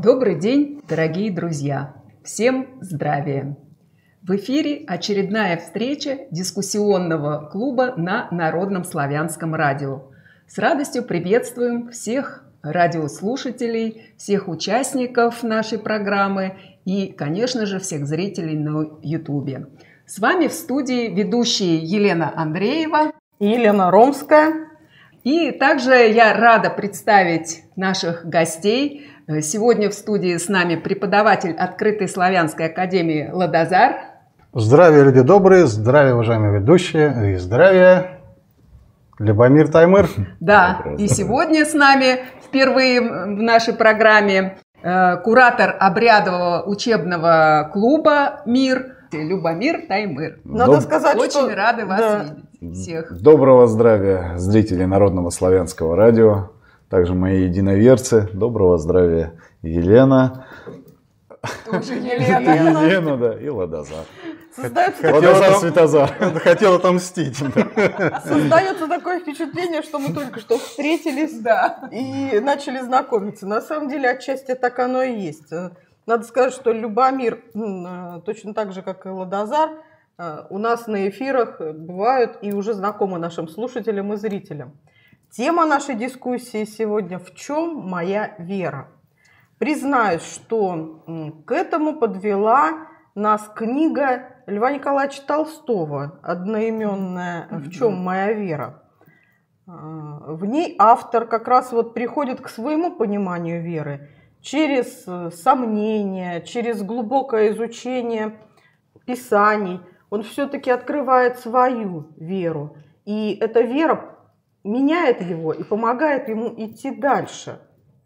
Добрый день, дорогие друзья! Всем здравия! В эфире очередная встреча дискуссионного клуба на Народном славянском радио. С радостью приветствуем всех радиослушателей, всех участников нашей программы и, конечно же, всех зрителей на YouTube. С вами в студии ведущие Елена Андреева и Елена Ромская. И также я рада представить наших гостей. Сегодня в студии с нами преподаватель Открытой славянской академии Ладозар. Здравия, люди добрые, здравия, уважаемые ведущие, и здравия, Любомир Таймыр. Да, и сегодня с нами впервые в нашей программе куратор обрядового учебного клуба «Мир» Любомир Таймыр. Надо сказать, очень рады вас видеть всех. Доброго здравия, зрители Народного славянского радио, также мои единоверцы. Доброго здравия, Елена. Тоже Елена. Елена, да, и Ладозар. Создается Светозар. Хотел отомстить. Создается такое впечатление, что мы только что встретились и начали знакомиться. На самом деле, отчасти так оно и есть. Надо сказать, что Любомир, точно так же, как и Ладозар, у нас на эфирах бывают и уже знакомы нашим слушателям и зрителям. Тема нашей дискуссии сегодня «В чем моя вера?». Признаюсь, что к этому подвела нас книга Льва Николаевича Толстого, одноименная «В чем моя вера?». В ней автор как раз приходит к своему пониманию веры через сомнения, через глубокое изучение писаний. Он все-таки открывает свою веру. И эта вера меняет его и помогает ему идти дальше.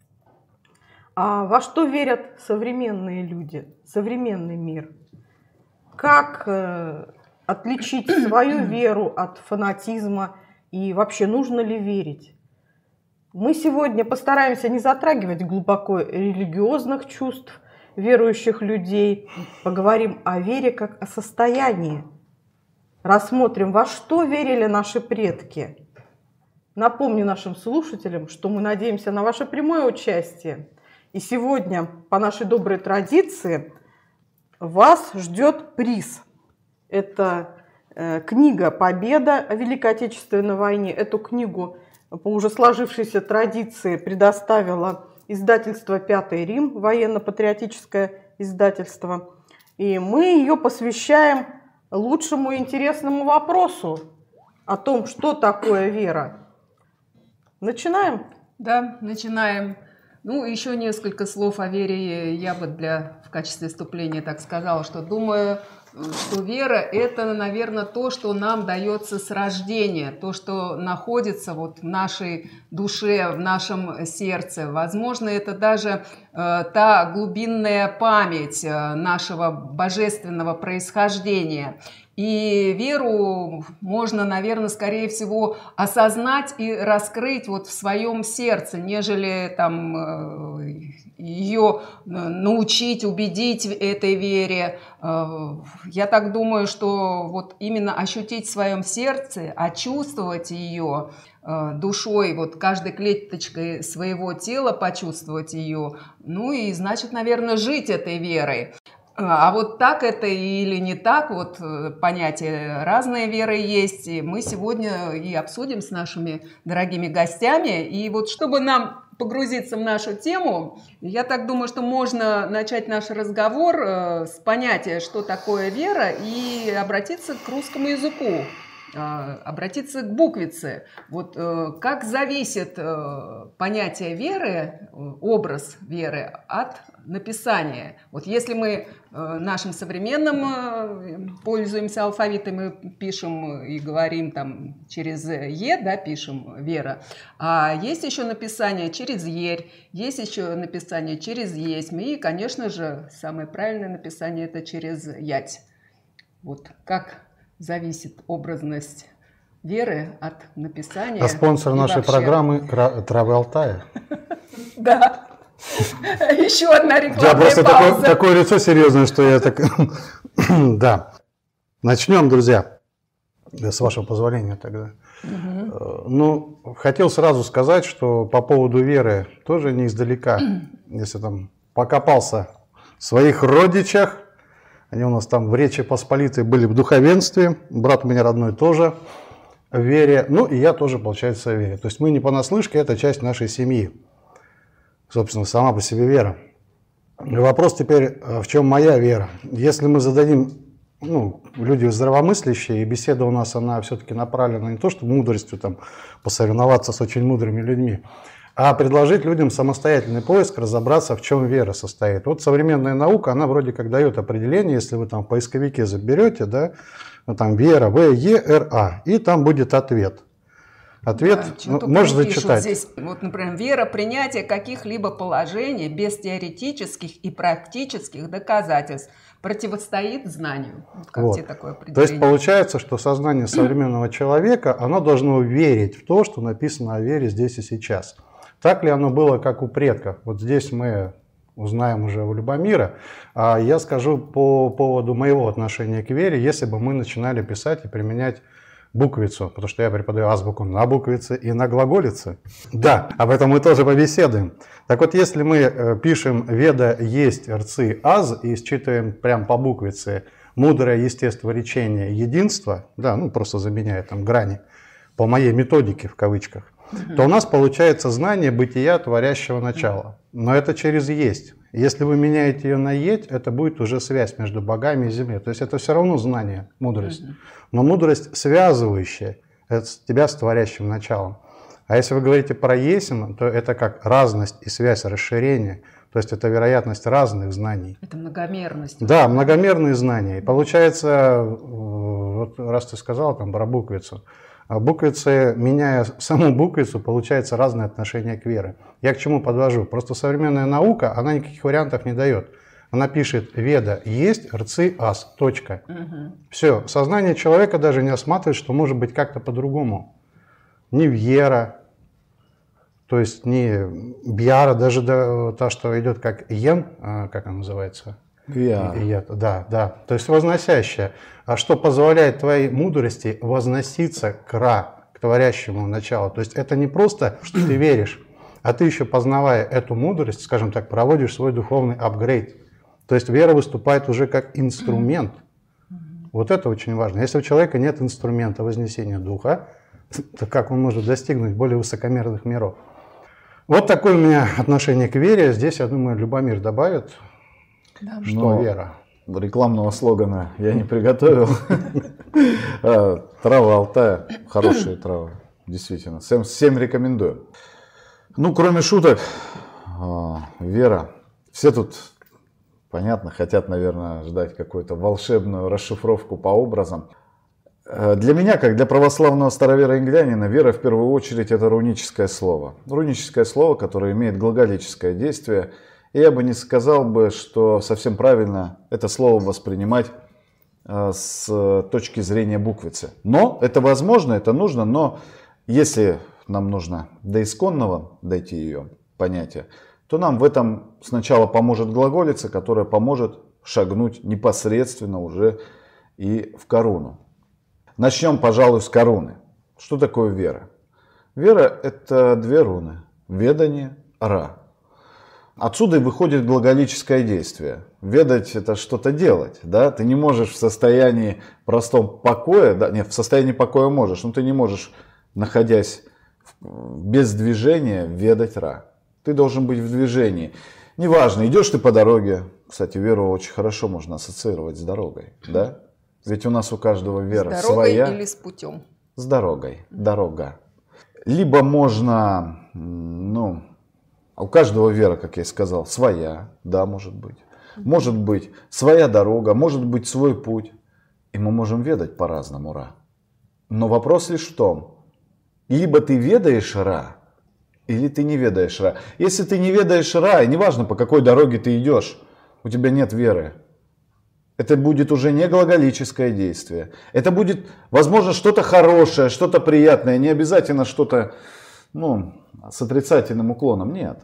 А во что верят современные люди, современный мир? Как отличить свою веру от фанатизма и вообще нужно ли верить? Мы сегодня постараемся не затрагивать глубоко религиозных чувств верующих людей. Поговорим о вере как о состоянии. Рассмотрим, во что верили наши предки. Напомню нашим слушателям, что мы надеемся на ваше прямое участие. И сегодня, по нашей доброй традиции, вас ждет приз. Это книга «Победа» о Великой Отечественной войне. Эту книгу по уже сложившейся традиции предоставило издательство «Пятый Рим», военно-патриотическое издательство. И мы ее посвящаем лучшему и интересному вопросу о том, что такое вера. Начинаем? Да, начинаем. Еще несколько слов о вере я бы в качестве вступления так сказала, что думаю, что вера – это, наверное, то, что нам дается с рождения, то, что находится в нашей душе, в нашем сердце. Возможно, это даже та глубинная память нашего божественного происхождения. И веру можно, наверное, скорее всего осознать и раскрыть в своем сердце, нежели ее научить, убедить в этой вере. Я так думаю, что именно ощутить в своем сердце, чувствовать ее душой, каждой клеточкой своего тела почувствовать ее, и значит, наверное, жить этой верой. А так это или не так, понятия разные веры есть. И мы сегодня и обсудим с нашими дорогими гостями. И чтобы нам погрузиться в нашу тему, я так думаю, что можно начать наш разговор с понятия, что такое вера, и обратиться к русскому языку, обратиться к буквице. Как зависит понятие веры, образ веры от написания. Если мы нашим современным пользуемся алфавитом и пишем и говорим через «е», пишем «вера», а есть еще написание через «ерь», есть еще написание через «есть», и, конечно же, самое правильное написание – это через «ять». Как зависит образность веры от написания. А спонсор нашей программы «Травы Алтая». Да. Еще одна У тебя рекламная просто пауза. такое лицо серьезное, что я так... Да. Начнем, друзья. С вашего позволения тогда. Хотел сразу сказать, что по поводу веры тоже не издалека, если покопался в своих родичах. Они у нас там в Речи Посполитой были в духовенстве. Брат у меня родной тоже в вере. Ну и я тоже, получается, в вере. То есть мы не понаслышке, это часть нашей семьи. Собственно, сама по себе вера. И вопрос теперь, в чем моя вера? Если мы зададим, люди здравомыслящие, и беседа у нас, она все-таки направлена не то, что мудростью там посоревноваться с очень мудрыми людьми, а предложить людям самостоятельный поиск, разобраться, в чем вера состоит. Вот современная наука, она вроде как дает определение, если вы там в поисковике заберете, да, там вера, В-Е-Р-А, и там будет ответ. Ответ можешь зачитать. Здесь, вот, например, вера, принятие каких-либо положений без теоретических и практических доказательств противостоит знанию. Как вот. Тебе такое определение? То есть получается, что сознание современного человека, оно должно верить в то, что написано о вере здесь и сейчас. Так ли оно было, как у предков? Вот здесь мы узнаем уже у Любомира. А я скажу по поводу моего отношения к вере, если бы мы начинали писать и применять буквицу, потому что я преподаю азбуку на буквице и на глаголице. Да, об этом мы тоже побеседуем. Так вот, если мы пишем «Веда есть рцы аз» и считываем прям по буквице «Мудрое естестворечение единства», да, просто заменяя там грани, по моей методике в кавычках, то у нас получается знание бытия творящего начала. Но это через «есть». Если вы меняете ее на «еть», это будет уже связь между богами и землей. То есть это все равно знание, мудрость. Но мудрость связывающая, это тебя с творящим началом. А если вы говорите про «есим», то это как разность и связь, расширение. То есть это вероятность разных знаний. Это многомерность. Да, многомерные знания. И получается, вот раз ты сказал там про буквицу, буквицы, меняя саму буквицу, получается разное отношение к вере. Я к чему подвожу? Просто современная наука, она никаких вариантов не дает. Она пишет «Веда есть рцы аз». Точка. Все. Сознание человека даже не осматривает, что может быть как-то по-другому. Не вера, то есть не бьяра, даже та, что идет как йен, как она называется? Да, да. То есть возносящая. А что позволяет твоей мудрости возноситься к Ра, к творящему началу. То есть это не просто, что ты веришь, а ты еще, познавая эту мудрость, скажем так, проводишь свой духовный апгрейд. То есть вера выступает уже как инструмент. Вот это очень важно. Если у человека нет инструмента вознесения духа, то как он может достигнуть более высокомерных миров? Вот такое у меня отношение к вере. Здесь, я думаю, Любомир добавит, что вера. Рекламного слогана я не приготовил. Трава Алтая, хорошая трава, действительно. Всем рекомендую. Кроме шуток, вера. Все тут, понятно, хотят, наверное, ждать какую-то волшебную расшифровку по образам. Для меня, как для православного старовероинглянина, вера в первую очередь это руническое слово. Руническое слово, которое имеет глаголическое действие. И я бы не сказал бы, что совсем правильно это слово воспринимать с точки зрения буквицы. Но это возможно, это нужно, но если нам нужно до исконного дойти ее понятия, то нам в этом сначала поможет глаголица, которая поможет шагнуть непосредственно уже и в коруну. Начнем, пожалуй, с коруны. Что такое вера? Вера – это две руны – ведание, ра. Отсюда и выходит глаголическое действие. Ведать – это что-то делать. Да? Ты не можешь в состоянии простом покоя, нет, в состоянии покоя можешь, но ты не можешь, находясь без движения, ведать ра. Ты должен быть в движении. Неважно, идешь ты по дороге. Кстати, веру очень хорошо можно ассоциировать с дорогой. Да? Ведь у нас у каждого вера своя. С дорогой или с путем? С дорогой. Дорога. Либо можно, у каждого вера, как я и сказал, своя, да, может быть. Может быть своя дорога, может быть свой путь. И мы можем ведать по-разному ра. Но вопрос лишь в том, либо ты ведаешь ра, или ты не ведаешь ра. Если ты не ведаешь ра, и неважно, по какой дороге ты идешь, у тебя нет веры. Это будет уже не глаголическое действие. Это будет, возможно, что-то хорошее, что-то приятное. Не обязательно что-то с отрицательным уклоном. Нет.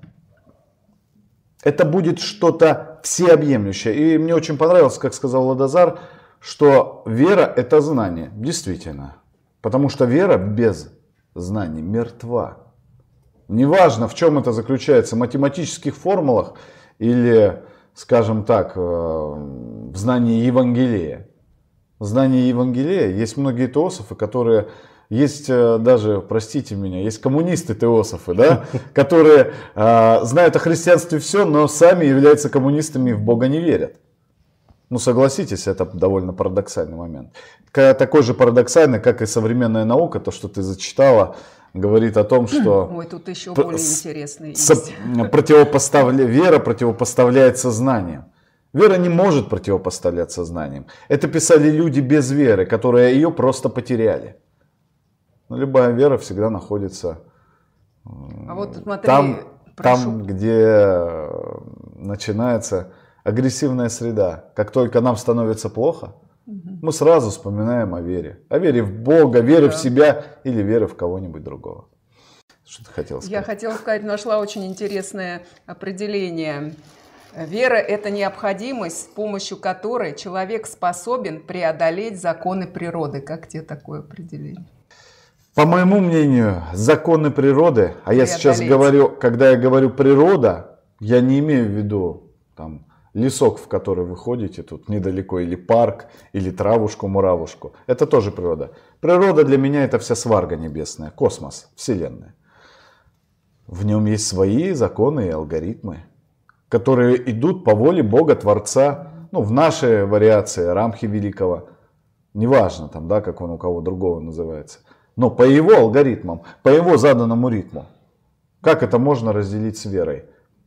Это будет что-то всеобъемлющее. И мне очень понравилось, как сказал Ладозар, что вера – это знание. Действительно. Потому что вера без знаний мертва. Неважно, в чем это заключается, в математических формулах или, скажем так, в знании Евангелия. В знании Евангелия есть многие теософы, которые... Есть даже, простите меня, есть коммунисты-теософы, да, которые знают о христианстве все, но сами являются коммунистами и в Бога не верят. Ну, согласитесь, это довольно парадоксальный момент. Такой же парадоксальный, как и современная наука, то, что ты зачитала, говорит о том, что... Ой, тут еще более интересный есть. Вера противопоставляет сознанию. Вера не может противопоставлять сознанием. Это писали люди без веры, которые ее просто потеряли. Но любая вера всегда находится вот смотри, там, где начинается агрессивная среда. Как только нам становится плохо, мы сразу вспоминаем о вере. О вере в Бога, вере в себя или вере в кого-нибудь другого. Что ты хотела сказать? Я хотела сказать, нашла очень интересное определение. Вера – это необходимость, с помощью которой человек способен преодолеть законы природы. Как тебе такое определение? По моему мнению, законы природы, а я сейчас говорю, когда я говорю природа, я не имею в виду там, лесок, в который вы ходите тут недалеко, или парк, или травушку-муравушку. Это тоже природа. Природа для меня это вся сварга небесная, космос, Вселенная. В нем есть свои законы и алгоритмы, которые идут по воле Бога Творца, ну, в нашей вариации Рамхи Великого. Неважно, там, да, как он у кого другого называется. Но по его алгоритмам, по его заданному ритму. Как это можно разделить с верой?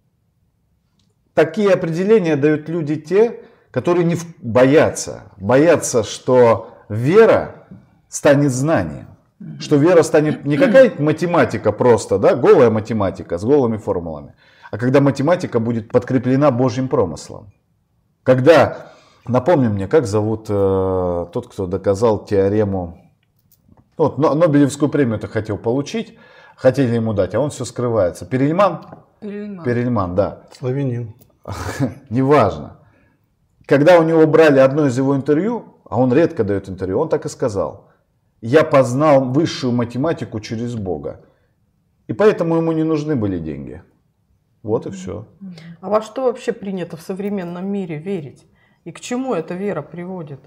Такие определения дают люди те, которые не боятся. Боятся, что вера станет знанием. Что вера станет не какая-то математика просто, да, голая математика с голыми формулами. А когда математика будет подкреплена Божьим промыслом. Когда, напомни мне, как зовут тот, кто доказал теорему... Вот, Нобелевскую премию-то хотел получить, хотели ему дать, а он все скрывается. Перельман? Перельман, да. Славянин. Неважно. Когда у него брали одно из его интервью, а он редко дает интервью, он так и сказал. Я познал высшую математику через Бога. И поэтому ему не нужны были деньги. Вот и все. А во что вообще принято в современном мире верить? И к чему эта вера приводит?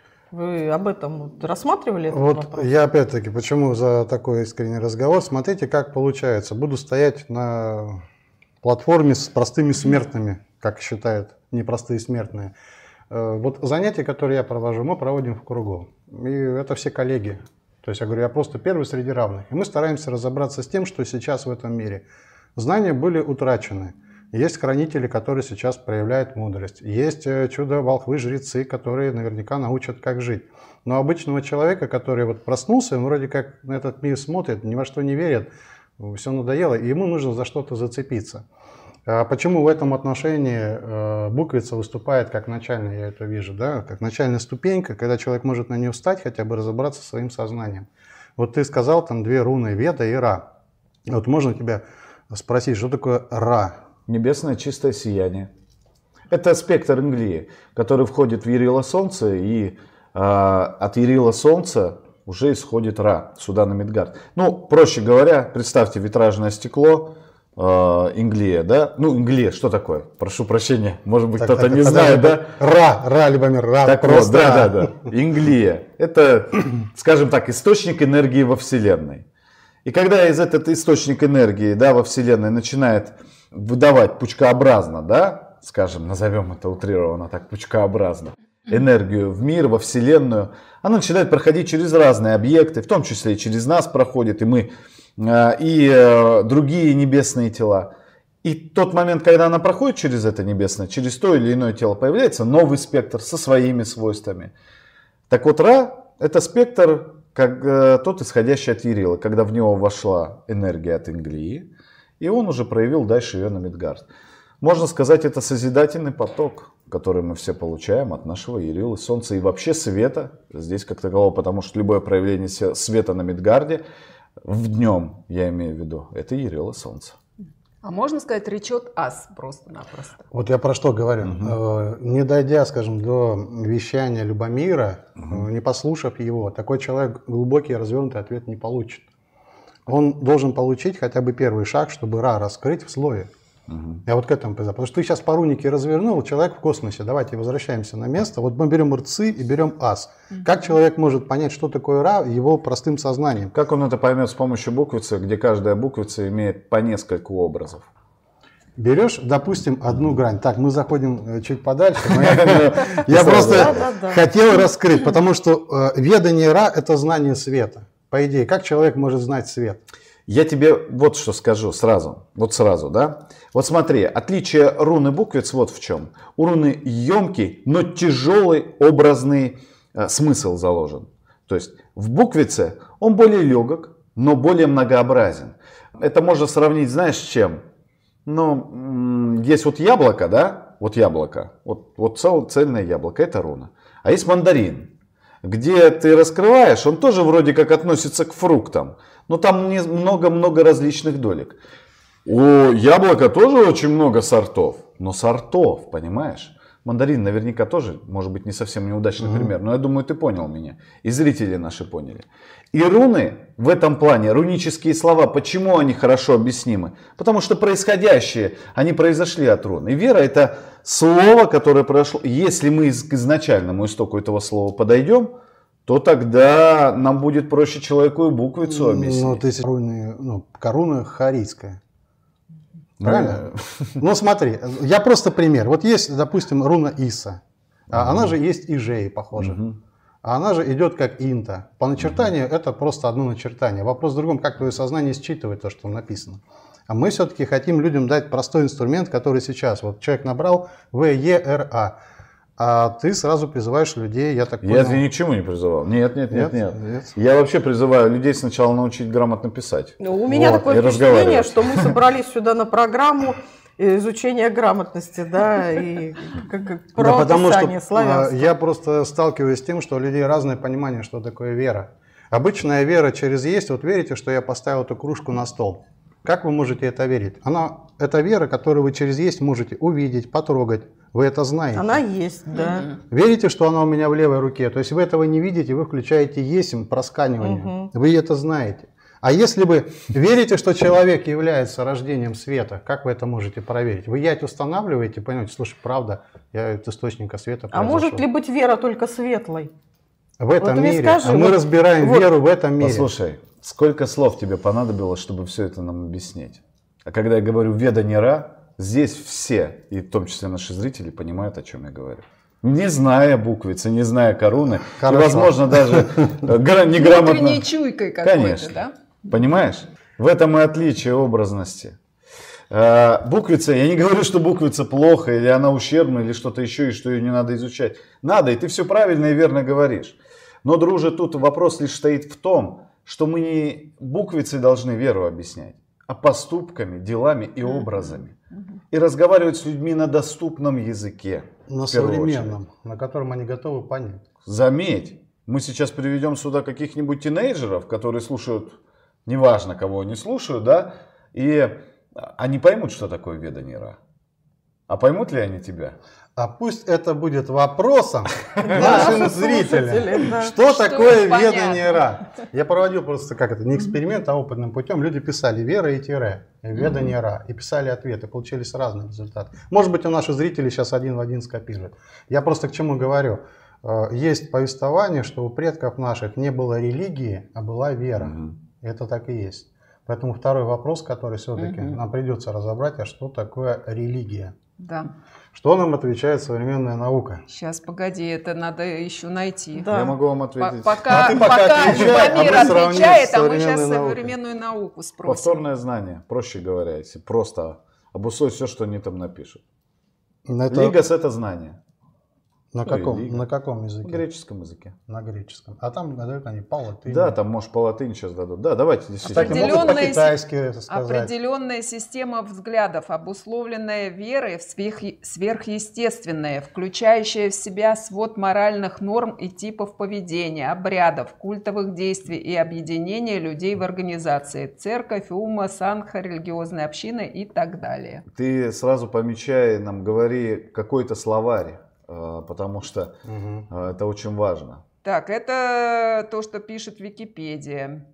Вы об этом рассматривали этот вопрос? Я опять-таки, почему за такой искренний разговор? Смотрите, как получается. Буду стоять на платформе с простыми смертными, как считают непростые смертные. Вот занятия, которые я провожу, мы проводим в кругу. И это все коллеги. То есть я говорю, я просто первый среди равных. И мы стараемся разобраться с тем, что сейчас в этом мире. Знания были утрачены. Есть хранители, которые сейчас проявляют мудрость. Есть чудо-волхвы, жрецы, которые наверняка научат, как жить. Но обычного человека, который вот проснулся, он вроде как на этот мир смотрит, ни во что не верит, все надоело, и ему нужно за что-то зацепиться. А почему в этом отношении буквица выступает как начальная, я это вижу, да, как начальная ступенька, когда человек может на нее встать, хотя бы разобраться со своим сознанием. Вот ты сказал, там две руны, Веда и Ра. Вот можно тебя спросить, что такое Ра? Небесное чистое сияние. Это спектр Инглии, который входит в Ярила Солнца, и от Ярила Солнца уже исходит Ра, сюда на Мидгард. Ну, проще говоря, представьте витражное стекло, Инглия, да? Ну, Инглия, что такое? Прошу прощения, может быть, кто-то не знает, да? Ра, Любомир, Ра. Так вот, да. Инглия. Это, скажем так, источник энергии во Вселенной. И когда из этот источник энергии, да, во Вселенной начинает выдавать пучкообразно, да, скажем, назовем это утрированно так, пучкообразно, энергию в мир, во Вселенную, она начинает проходить через разные объекты, в том числе и через нас проходит, и мы, и другие небесные тела. И тот момент, когда она проходит через это небесное, через то или иное тело, появляется новый спектр со своими свойствами. Так вот, Ра – это спектр, как тот, исходящий от Ярила, когда в него вошла энергия от Инглии, и он уже проявил дальше ее на Мидгард. Можно сказать, это созидательный поток, который мы все получаем от нашего Ярила, Солнца и вообще света здесь как такового, потому что любое проявление света на Мидгарде, в днем, я имею в виду, это Ярила Солнца. А можно сказать, речет ас просто-напросто? Вот я про что говорю. Не дойдя, скажем, до вещания Любомира, не послушав его, такой человек глубокий и развернутый ответ не получит. Он должен получить хотя бы первый шаг, чтобы Ра раскрыть в слове. Я вот к этому признаю. Потому что ты сейчас по рунике развернул, человек в космосе. Давайте возвращаемся на место. Вот мы берем рцы и берем ас. Как человек может понять, что такое ра, его простым сознанием? Как он это поймет с помощью буквицы, где каждая буквица имеет по нескольку образов? Берешь, допустим, одну грань. Так, мы заходим чуть подальше. Я просто хотел раскрыть, потому что ведание ра – это знание света. По идее, как человек может знать свет? Я тебе вот что скажу сразу. Вот сразу, да? Вот смотри, отличие руны буквиц вот в чем. У руны емкий, но тяжелый образный смысл заложен. То есть в буквице он более легок, но более многообразен. Это можно сравнить, знаешь, с чем? Ну, есть вот яблоко, да? Вот яблоко. Вот цельное яблоко, это руна. А есть мандарин, где ты раскрываешь, он тоже вроде как относится к фруктам. Но там много-много различных долек. У яблока тоже очень много сортов. Но сортов, понимаешь? Мандарин наверняка тоже, может быть, не совсем неудачный пример. Но я думаю, ты понял меня. И зрители наши поняли. И руны в этом плане, рунические слова, почему они хорошо объяснимы? Потому что происходящие, они произошли от рун. И вера — это слово, которое произошло. Если мы к изначальному истоку этого слова подойдем, то тогда нам будет проще человеку и буквицу объяснить. Ну, то есть коруна харийская. Правильно? Ну, смотри, я просто пример. Вот есть, допустим, руна Иса. Она же есть Ижей, похоже. А она же идет как инта. По начертанию это просто одно начертание. Вопрос в другом, как твое сознание считывает то, что написано. А мы все-таки хотим людям дать простой инструмент, который сейчас. Вот человек набрал ВЕРА. А ты сразу призываешь людей, я так понял. Я ни к чему не призывал. Нет. Я вообще призываю людей сначала научить грамотно писать. У меня такое впечатление, что мы собрались сюда на программу изучения грамотности, да, и правописания славянства. Я просто сталкиваюсь с тем, что у людей разное понимание, что такое вера. Обычная вера через есть. Вот верите, что я поставил эту кружку на стол. Как вы можете это верить? Это вера, которую вы через есть можете увидеть, потрогать. Вы это знаете. Она есть, да. Верите, что она у меня в левой руке? То есть вы этого не видите, вы включаете есим, просканивание. Вы это знаете. А если вы верите, что человек является рождением света, как вы это можете проверить? Вы ять устанавливаете, понимаете, слушай, правда, я от источника света произошел. А может ли быть вера только светлой? В этом мире. Мы разбираем веру в этом мире. Послушай, сколько слов тебе понадобилось, чтобы все это нам объяснить? А когда я говорю «ведание ра», здесь все, и в том числе наши зрители, понимают, о чем я говорю. Не зная буквицы, не зная коруны, и, возможно, даже неграмотно. Внутренней чуйкой какой-то, конечно, да? Понимаешь? В этом и отличие образности. Буквица, я не говорю, что буквица плохо, или она ущербна, или что-то еще, и что ее не надо изучать. Надо, и ты все правильно и верно говоришь. Но, друже, тут вопрос лишь стоит в том, что мы не буквицей должны веру объяснять, а поступками, делами и образами. И разговаривать с людьми на доступном языке. На современном, на котором они готовы понять. Заметь, мы сейчас приведем сюда каких-нибудь тинейджеров, которые слушают, неважно кого они слушают, да, и они поймут, что такое ведание ра. А поймут ли они тебя? А пусть это будет вопросом нашим зрителям. Что такое ведание ра? Я проводил просто, не эксперимент, а опытным путем. Люди писали вера и тире, ведание ра, и писали ответы. Получились разные результаты. Может быть, у наших зрителей сейчас один в один скопируют. Я просто к чему говорю. Есть повествование, что у предков наших не было религии, а была вера. Это так и есть. Поэтому второй вопрос, который все-таки нам придется разобрать, а что такое религия? Да. Что нам отвечает современная наука? Сейчас, погоди, это надо еще найти. Да. Я могу вам ответить. Пока Памир отвечает, а мы сейчас современную науку спросим. Повторное знание, проще говоря, если просто обусловить все, что они там напишут. Лигос — это знание. На каком языке? На греческом языке. На греческом. А там дают они по латыни. Да, там, может, по латыни сейчас дадут. Да, давайте действительно. Кстати, могут по-китайски это сказать. Определенная система взглядов, обусловленная верой в сверхъестественное, включающая в себя свод моральных норм и типов поведения, обрядов, культовых действий и объединения людей в организации. Церковь, умма, санха, религиозная община и так далее. Ты сразу помечай, нам говори какой-то словарь. Потому что это очень важно. Так, это то, что пишет Википедия.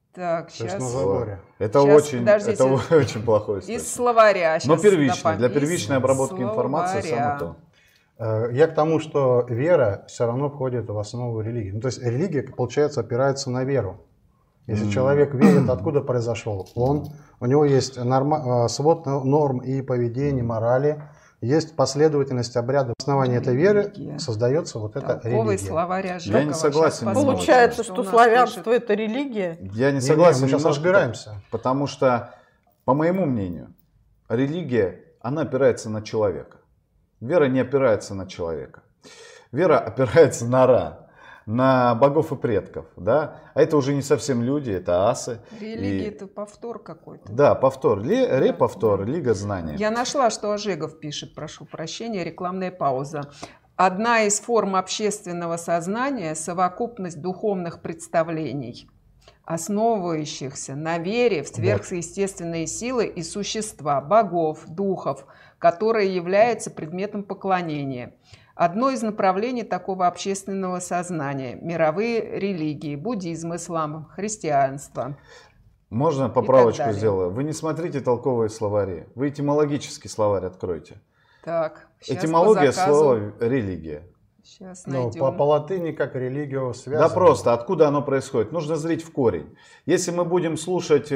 Так, То есть на сейчас. заборе. Это Сейчас, очень, подождите. это очень плохой источник. Из словаря. Но Щас первично, для Из первичной обработки информации словаря. самое то. Я к тому, что вера все равно входит в основу религии. Ну, то есть религия, получается, опирается на веру. Если человек верит, откуда произошел он, у него есть свод норм и поведения, морали, есть последовательность обрядов. На основании этой веры создается вот эта Толковый религия. словарь Ожегова. Я не согласен. Сейчас посмотрим, Получается, что у нас славянство пишет. это религия? Я не согласен. мы сейчас немножко, разбираемся. Потому что, по моему мнению, религия, она опирается на человека. Вера не опирается на человека. Вера опирается на Ра, на богов и предков. Да? А это уже не совсем люди, это асы. Религия это повтор какой-то. Да, повтор. Реповтор, лига знаний. Я нашла, что Ожегов пишет, прошу прощения, рекламная пауза. Одна из форм общественного сознания – совокупность духовных представлений, основывающихся на вере в сверхъестественные силы и существа, богов, духов, которые являются предметом поклонения. Одно из направлений такого общественного сознания – мировые религии, буддизм, ислам, христианство. Можно поправочку сделаю? Вы не смотрите толковые словари, вы этимологический словарь откройте. Так, Этимология слова религия. Сейчас Ну, найдем. по латыни как религию связано. Да просто, откуда оно происходит? Нужно зрить в корень. Если мы будем слушать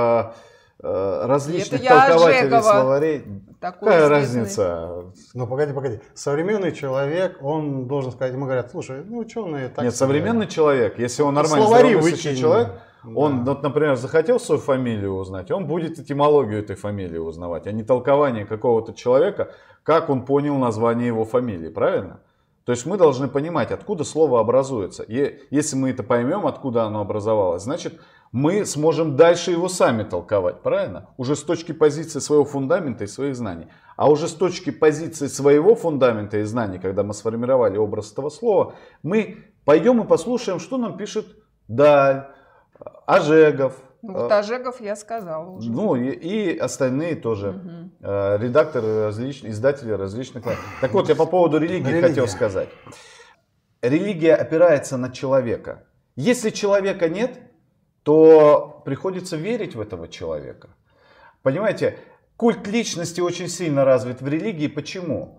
различных толкователей Ожегова. словарей, Такой какая известный. разница? Ну, погоди. Современный человек, он должен сказать, ему говорят, слушай, ну, ученые так... Нет, сказали». современный человек, если он нормальный Словари здравомыслящий выкинь. человек, Да. он, вот, например, захотел свою фамилию узнать, он будет этимологию этой фамилии узнавать, а не толкование какого-то человека, как он понял название его фамилии, правильно? То есть мы должны понимать, откуда слово образуется. И если мы это поймем, откуда оно образовалось, значит, мы сможем дальше его сами толковать, правильно? Уже с точки позиции своего фундамента и своих знаний. А уже с точки позиции своего фундамента и знаний, когда мы сформировали образ этого слова, мы пойдем и послушаем, что нам пишет Даль, Ожегов. Ну, вот Ожегов я сказала уже. Ну и остальные тоже. Редакторы различных, издатели различных. Так вот, я по поводу религии хотел сказать. Религия опирается на человека. Если человека нет, то приходится верить в этого человека. Понимаете, культ личности очень сильно развит в религии. Почему?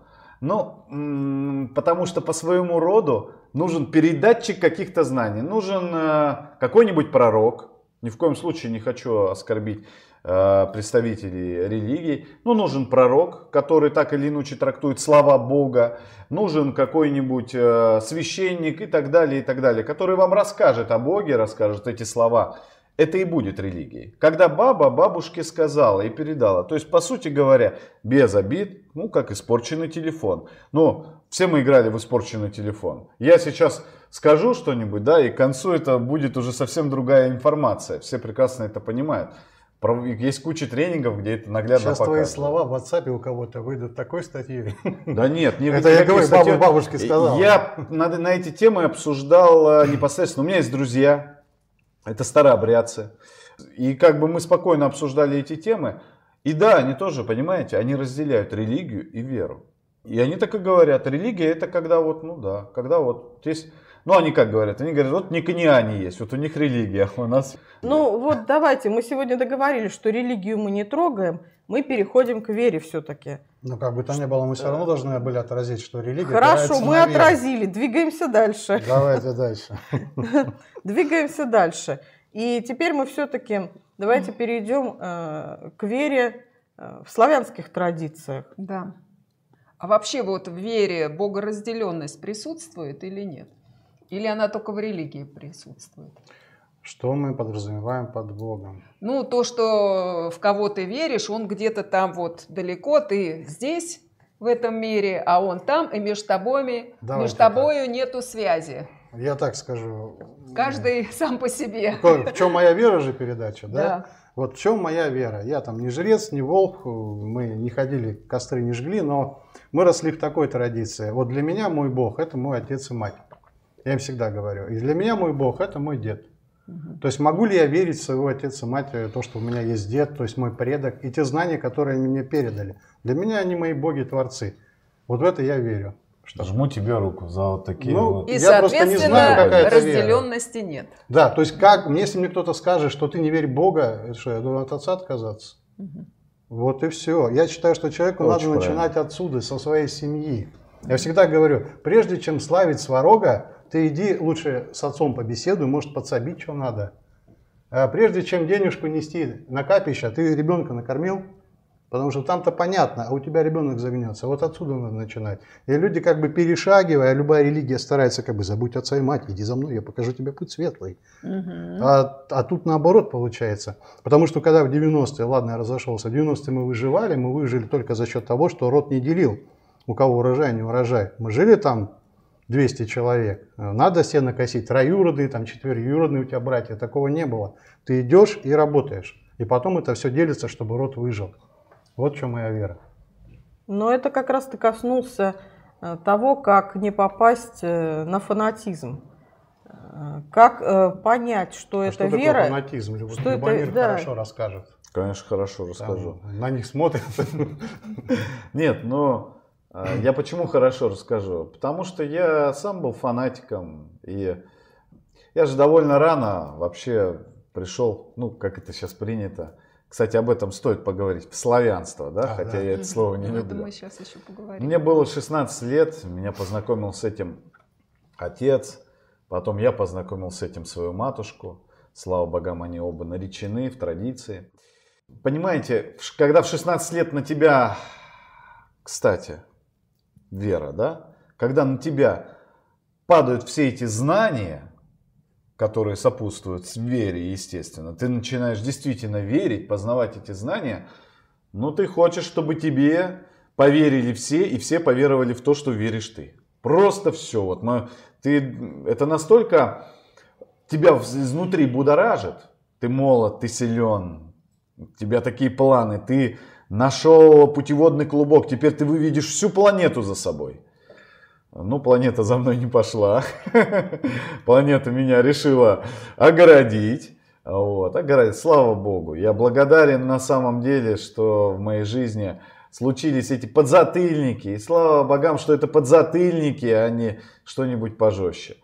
Ну, потому что по своему роду нужен передатчик каких-то знаний. Нужен какой-нибудь пророк. Ни в коем случае не хочу оскорбить представителей религии. Ну, нужен пророк, который так или иначе трактует слова Бога. Нужен какой-нибудь священник и так далее, который вам расскажет о Боге, расскажет эти слова. Это и будет религией. Когда баба бабушке сказала и передала. То есть, по сути говоря, без обид, ну, как испорченный телефон. Ну, все мы играли в испорченный телефон. Я сейчас скажу что-нибудь, да, и к концу это будет уже совсем другая информация. Все прекрасно это понимают. Есть куча тренингов, где это наглядно Сейчас показывают. твои слова в WhatsApp у кого-то выйдут такой статьей. Да нет, не Это я говорю, бабушке сказал. Я на эти темы обсуждал непосредственно. У меня есть друзья, это старообрядцы. И как бы мы спокойно обсуждали эти темы. И да, они тоже, понимаете, они разделяют религию и веру. И они так и говорят, религия это когда вот, ну да, когда вот здесь... Ну, они как говорят? Они говорят, вот никониане есть, вот у них религия, а у нас... Ну, вот давайте, мы сегодня договорились, что религию мы не трогаем, мы переходим к вере все-таки. Ну, как бы то ни было, мы все равно должны были отразить, что религия... Хорошо, мы опирается на веру. отразили, двигаемся дальше. Давайте дальше. Двигаемся дальше. И теперь мы все-таки, давайте перейдем к вере в славянских традициях. Да. А вообще вот в вере богоразделенность присутствует или нет? Или она только в религии присутствует? Что мы подразумеваем под Богом? Ну, то, что в кого ты веришь, он где-то там вот далеко, ты здесь, в этом мире, а он там, и между тобою нету связи. Я так скажу. Каждый сам по себе. В чем моя вера же передача, да? Да. Вот в чем моя вера? Я там не жрец, не волк, мы не ходили, костры не жгли, но мы росли в такой традиции. Вот для меня мой Бог – это мой отец и мать. Я им всегда говорю. И для меня мой Бог – это мой дед. То есть могу ли я верить в своего отца и мать, то, что у меня есть дед, то есть мой предок, и те знания, которые они мне передали. Для меня они мои боги-творцы. Вот в это я верю. Жму тебе руку за вот такие вот. И, я просто не знаю, какая соответственно, это разделенности нет. Да, то есть как, если мне кто-то скажет, что ты не веришь в Бога, это что, я должен от отца отказаться? Вот и все. Я считаю, что человеку Очень надо начинать отсюда, со своей семьи. Я всегда говорю, прежде чем славить сварога, ты иди лучше с отцом побеседуй, может подсобить, что надо. А прежде чем денежку нести на капище, ты ребенка накормил, потому что там-то понятно, а у тебя ребенок загнется. Вот отсюда надо начинать. И люди как бы перешагивая, любая религия старается как бы забудь отца и мать, иди за мной, я покажу тебе путь светлый. А тут наоборот получается. Потому что когда в 90-е, ладно, я разошелся, в 90-е мы выжили только за счет того, что род не делил, у кого урожай, не урожай. Мы жили там 200 человек, надо сено косить, троюродные, там четвероюродные у тебя братья, такого не было. Ты идешь и работаешь, и потом это все делится, чтобы род выжил. Вот в чем моя вера. Но это как раз ты коснулся того, как не попасть на фанатизм. Как понять, что это что вера. Такое фанатизм? Что Любомир это, хорошо расскажет. Конечно, хорошо расскажу. Там, на них смотрят. Нет, но я почему хорошо расскажу? Потому что я сам был фанатиком. И я же довольно рано вообще пришел, ну, как это сейчас принято. Кстати, об этом стоит поговорить. Славянство, да? Хотя я это слово не люблю. Мы сейчас еще поговорим. Мне было 16 лет, меня познакомил с этим отец. Потом я познакомил с этим свою матушку. Слава богам, они оба наречены в традиции. Понимаете, когда в 16 лет на тебя, кстати, вера, да? Когда на тебя падают все эти знания, которые сопутствуют вере, естественно, ты начинаешь действительно верить, познавать эти знания, но ты хочешь, чтобы тебе поверили все, и все поверовали в то, что веришь ты. Просто все. Вот это настолько тебя изнутри будоражит. Ты молод, ты силен, у тебя такие планы, ты нашел путеводный клубок, теперь ты выведешь всю планету за собой. Ну, планета за мной не пошла. Планета меня решила огородить. Вот, огородить. Слава Богу. Я благодарен на самом деле, что в моей жизни случились эти подзатыльники. И слава богам, что это подзатыльники, а не что-нибудь пожестче.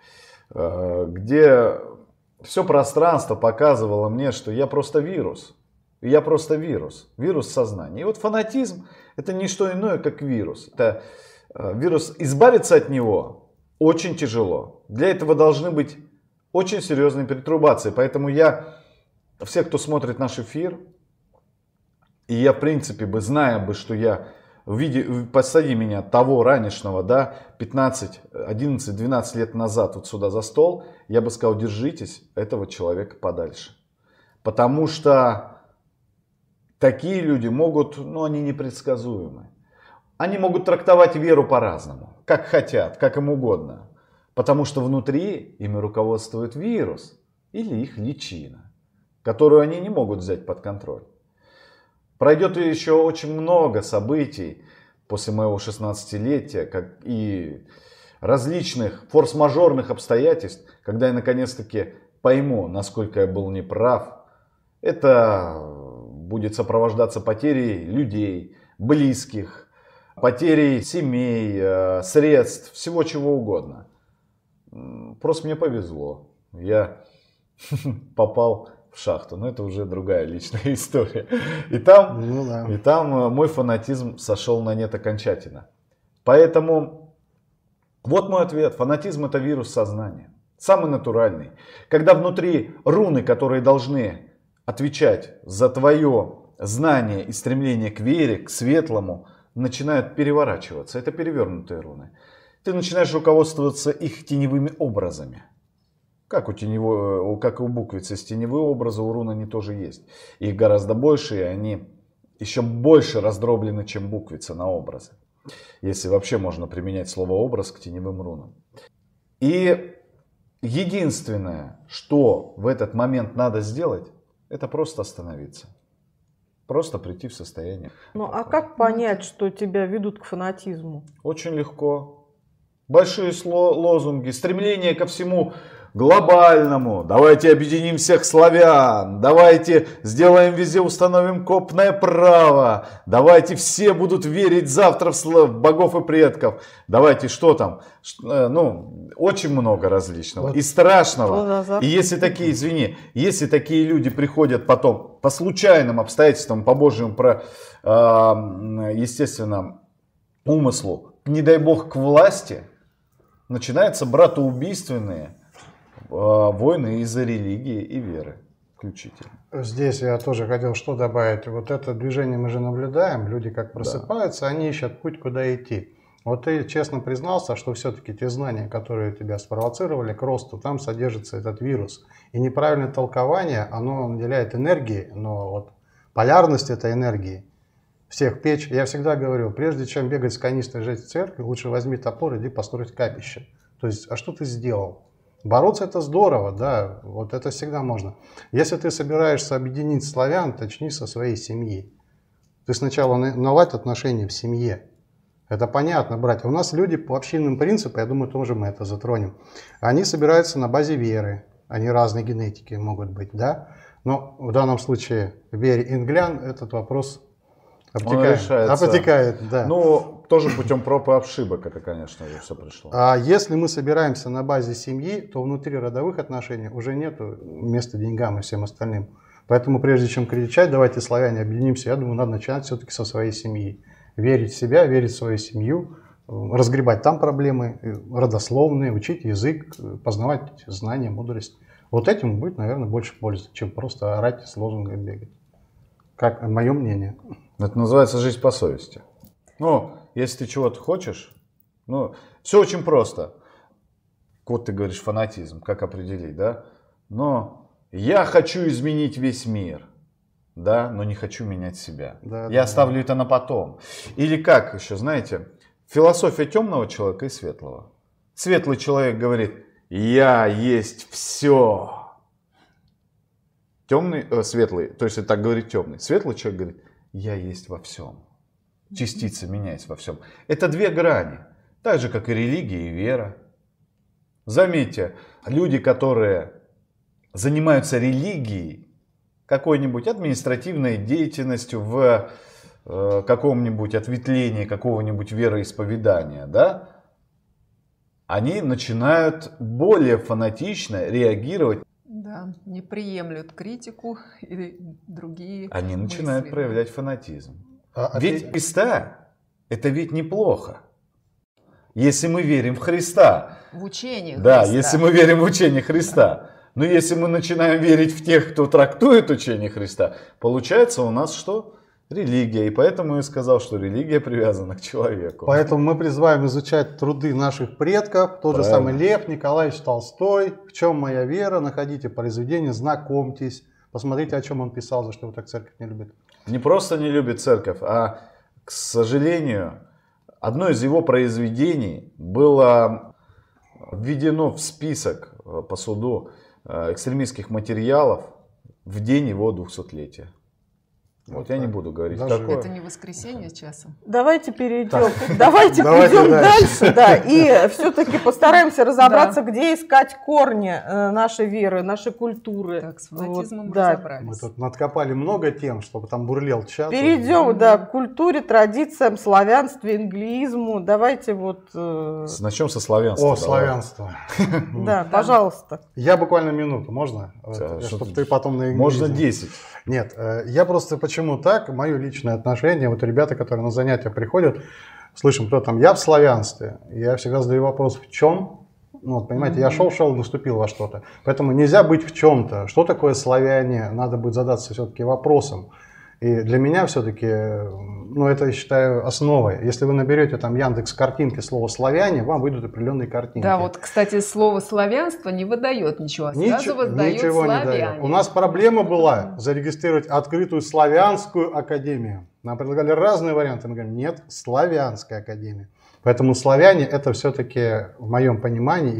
Где все пространство показывало мне, что я просто вирус. Я просто вирус. Вирус сознания. И вот фанатизм — это не что иное, как вирус. Это вирус, избавиться от него очень тяжело. Для этого должны быть очень серьезные перетрубации. Поэтому все, кто смотрит наш эфир, и я, в принципе, зная бы, что я посади меня того ранешного, да, 15, 11, 12 лет назад вот сюда за стол, я бы сказал, держитесь этого человека подальше. Потому что такие люди могут, они непредсказуемы. Они могут трактовать веру по-разному, как хотят, как им угодно. Потому что внутри ими руководствует вирус или их личина, которую они не могут взять под контроль. Пройдет еще очень много событий после моего 16-летия и различных форс-мажорных обстоятельств, когда я наконец-таки пойму, насколько я был неправ. Это будет сопровождаться потерей людей, близких, потерей семей, средств, всего чего угодно. Просто мне повезло. Я попал в шахту. Но это уже другая личная история. И там мой фанатизм сошел на нет окончательно. Поэтому вот мой ответ. Фанатизм — это вирус сознания. Самый натуральный. Когда внутри руны, которые должны отвечать за твое знание и стремление к вере, к светлому, начинают переворачиваться. Это перевернутые руны. Ты начинаешь руководствоваться их теневыми образами. Как у буквицы с теневые образы, у рун они тоже есть. Их гораздо больше, и они еще больше раздроблены, чем буквица на образы. Если вообще можно применять слово образ к теневым рунам. И единственное, что в этот момент надо сделать, это просто остановиться. Просто прийти в состояние. Ну а как понять, что тебя ведут к фанатизму? Очень легко. Большие лозунги, стремление ко всему глобальному, давайте объединим всех славян, давайте сделаем везде, установим копное право, давайте все будут верить завтра в богов и предков, давайте что там, ну, очень много различного и страшного. И если такие, извини, если такие люди приходят потом по случайным обстоятельствам, по Божьему, естественно, умыслу, не дай бог, к власти, начинаются братоубийственные войны из-за религии и веры включительно. Здесь я тоже хотел что добавить. Вот это движение мы же наблюдаем, люди как просыпаются, они ищут путь, куда идти. Вот ты честно признался, что все-таки те знания, которые тебя спровоцировали к росту, там содержится этот вирус. И неправильное толкование, оно наделяет энергией, но вот полярность этой энергии всех печь. Я всегда говорю, прежде чем бегать с канистрой жечь в церкви, лучше возьми топор, иди построить капище. То есть, а что ты сделал? Бороться это здорово, да, вот это всегда можно. Если ты собираешься объединить славян, начни со своей семьи. Ты сначала наладь отношения в семье. Это понятно, братья. У нас люди по общинным принципам, я думаю, тоже мы это затронем. Они собираются на базе веры. Они разной генетики могут быть, да. Но в данном случае вере инглян этот вопрос обтекает, да. Ну, тоже путем проб и ошибок это, конечно же, все пришло. А если мы собираемся на базе семьи, то внутри родовых отношений уже нет места деньгам и всем остальным. Поэтому прежде чем кричать, давайте, славяне, объединимся, я думаю, надо начинать все-таки со своей семьи. Верить в себя, верить в свою семью, разгребать там проблемы родословные, учить язык, познавать знания, мудрость. Вот этим будет, наверное, больше пользы, чем просто орать с лозунгом бегать. Как мое мнение. Это называется жизнь по совести. Ну, если ты чего-то хочешь, ну, все очень просто. Вот ты говоришь фанатизм, как определить, да? Но я хочу изменить весь мир, да, но не хочу менять себя. Да, я оставлю это на потом. Или как еще, знаете, философия темного человека и светлого. Светлый человек говорит, я есть все. Темный, светлый, то есть это так говорит темный. Светлый человек говорит, я есть во всем. Частица меня есть во всем. Это две грани. Так же, как и религия и вера. Заметьте, люди, которые занимаются религией, какой-нибудь административной деятельностью в каком-нибудь ответвлении какого-нибудь вероисповедания, да, они начинают более фанатично реагировать. Да, не приемлют критику и другие Они начинают проявлять фанатизм. Ведь Христа это ведь неплохо. Если мы верим в Христа. В учение Да, Христа. если мы верим в учение Христа. Но если мы начинаем верить в тех, кто трактует учение Христа, получается у нас что? Религия. И поэтому я сказал, что религия привязана к человеку. Поэтому мы призываем изучать труды наших предков. Тот же самый Лев Николаевич Толстой. В чем моя вера? Находите произведения, знакомьтесь. Посмотрите, о чем он писал, за что вы так церковь не любите. Не просто не любит церковь, а, к сожалению, одно из его произведений было введено в список по суду экстремистских материалов в день его 200-летия. Вот я не буду говорить, какое. Это не воскресенье часом. Давайте перейдем, давайте пойдем дальше, да, и все-таки постараемся разобраться, где искать корни нашей веры, нашей культуры. Так, с фанатизмом Вот, да. разобрались. Мы тут надкопали много тем, чтобы там бурлел чат. Перейдем, да, к культуре, традициям, славянству, англиизму. Давайте вот... Начнем со славянства. О, давай. славянство. Да, пожалуйста. Я буквально минуту, можно? Чтобы ты потом на Можно английском. 10. Нет, я просто почему так, мое личное отношение, вот ребята, которые на занятия приходят, слышим, кто там, я в славянстве, я всегда задаю вопрос, в чем? Ну, вот, понимаете, я шел, наступил во что-то. Поэтому нельзя быть в чем-то. Что такое славяне? Надо будет задаться все-таки вопросом. И для меня все-таки, ну, это, я считаю, основой. Если вы наберете там Яндекс картинки слово «славяне», вам выйдут определенные картинки. Да, вот, кстати, слово «славянство» не выдает ничего, а сразу выдает ничего не «славяне». дает. У нас проблема была зарегистрировать открытую славянскую академию. Нам предлагали разные варианты. Мы говорим, нет, славянская академия. Поэтому славяне это все-таки, в моем понимании,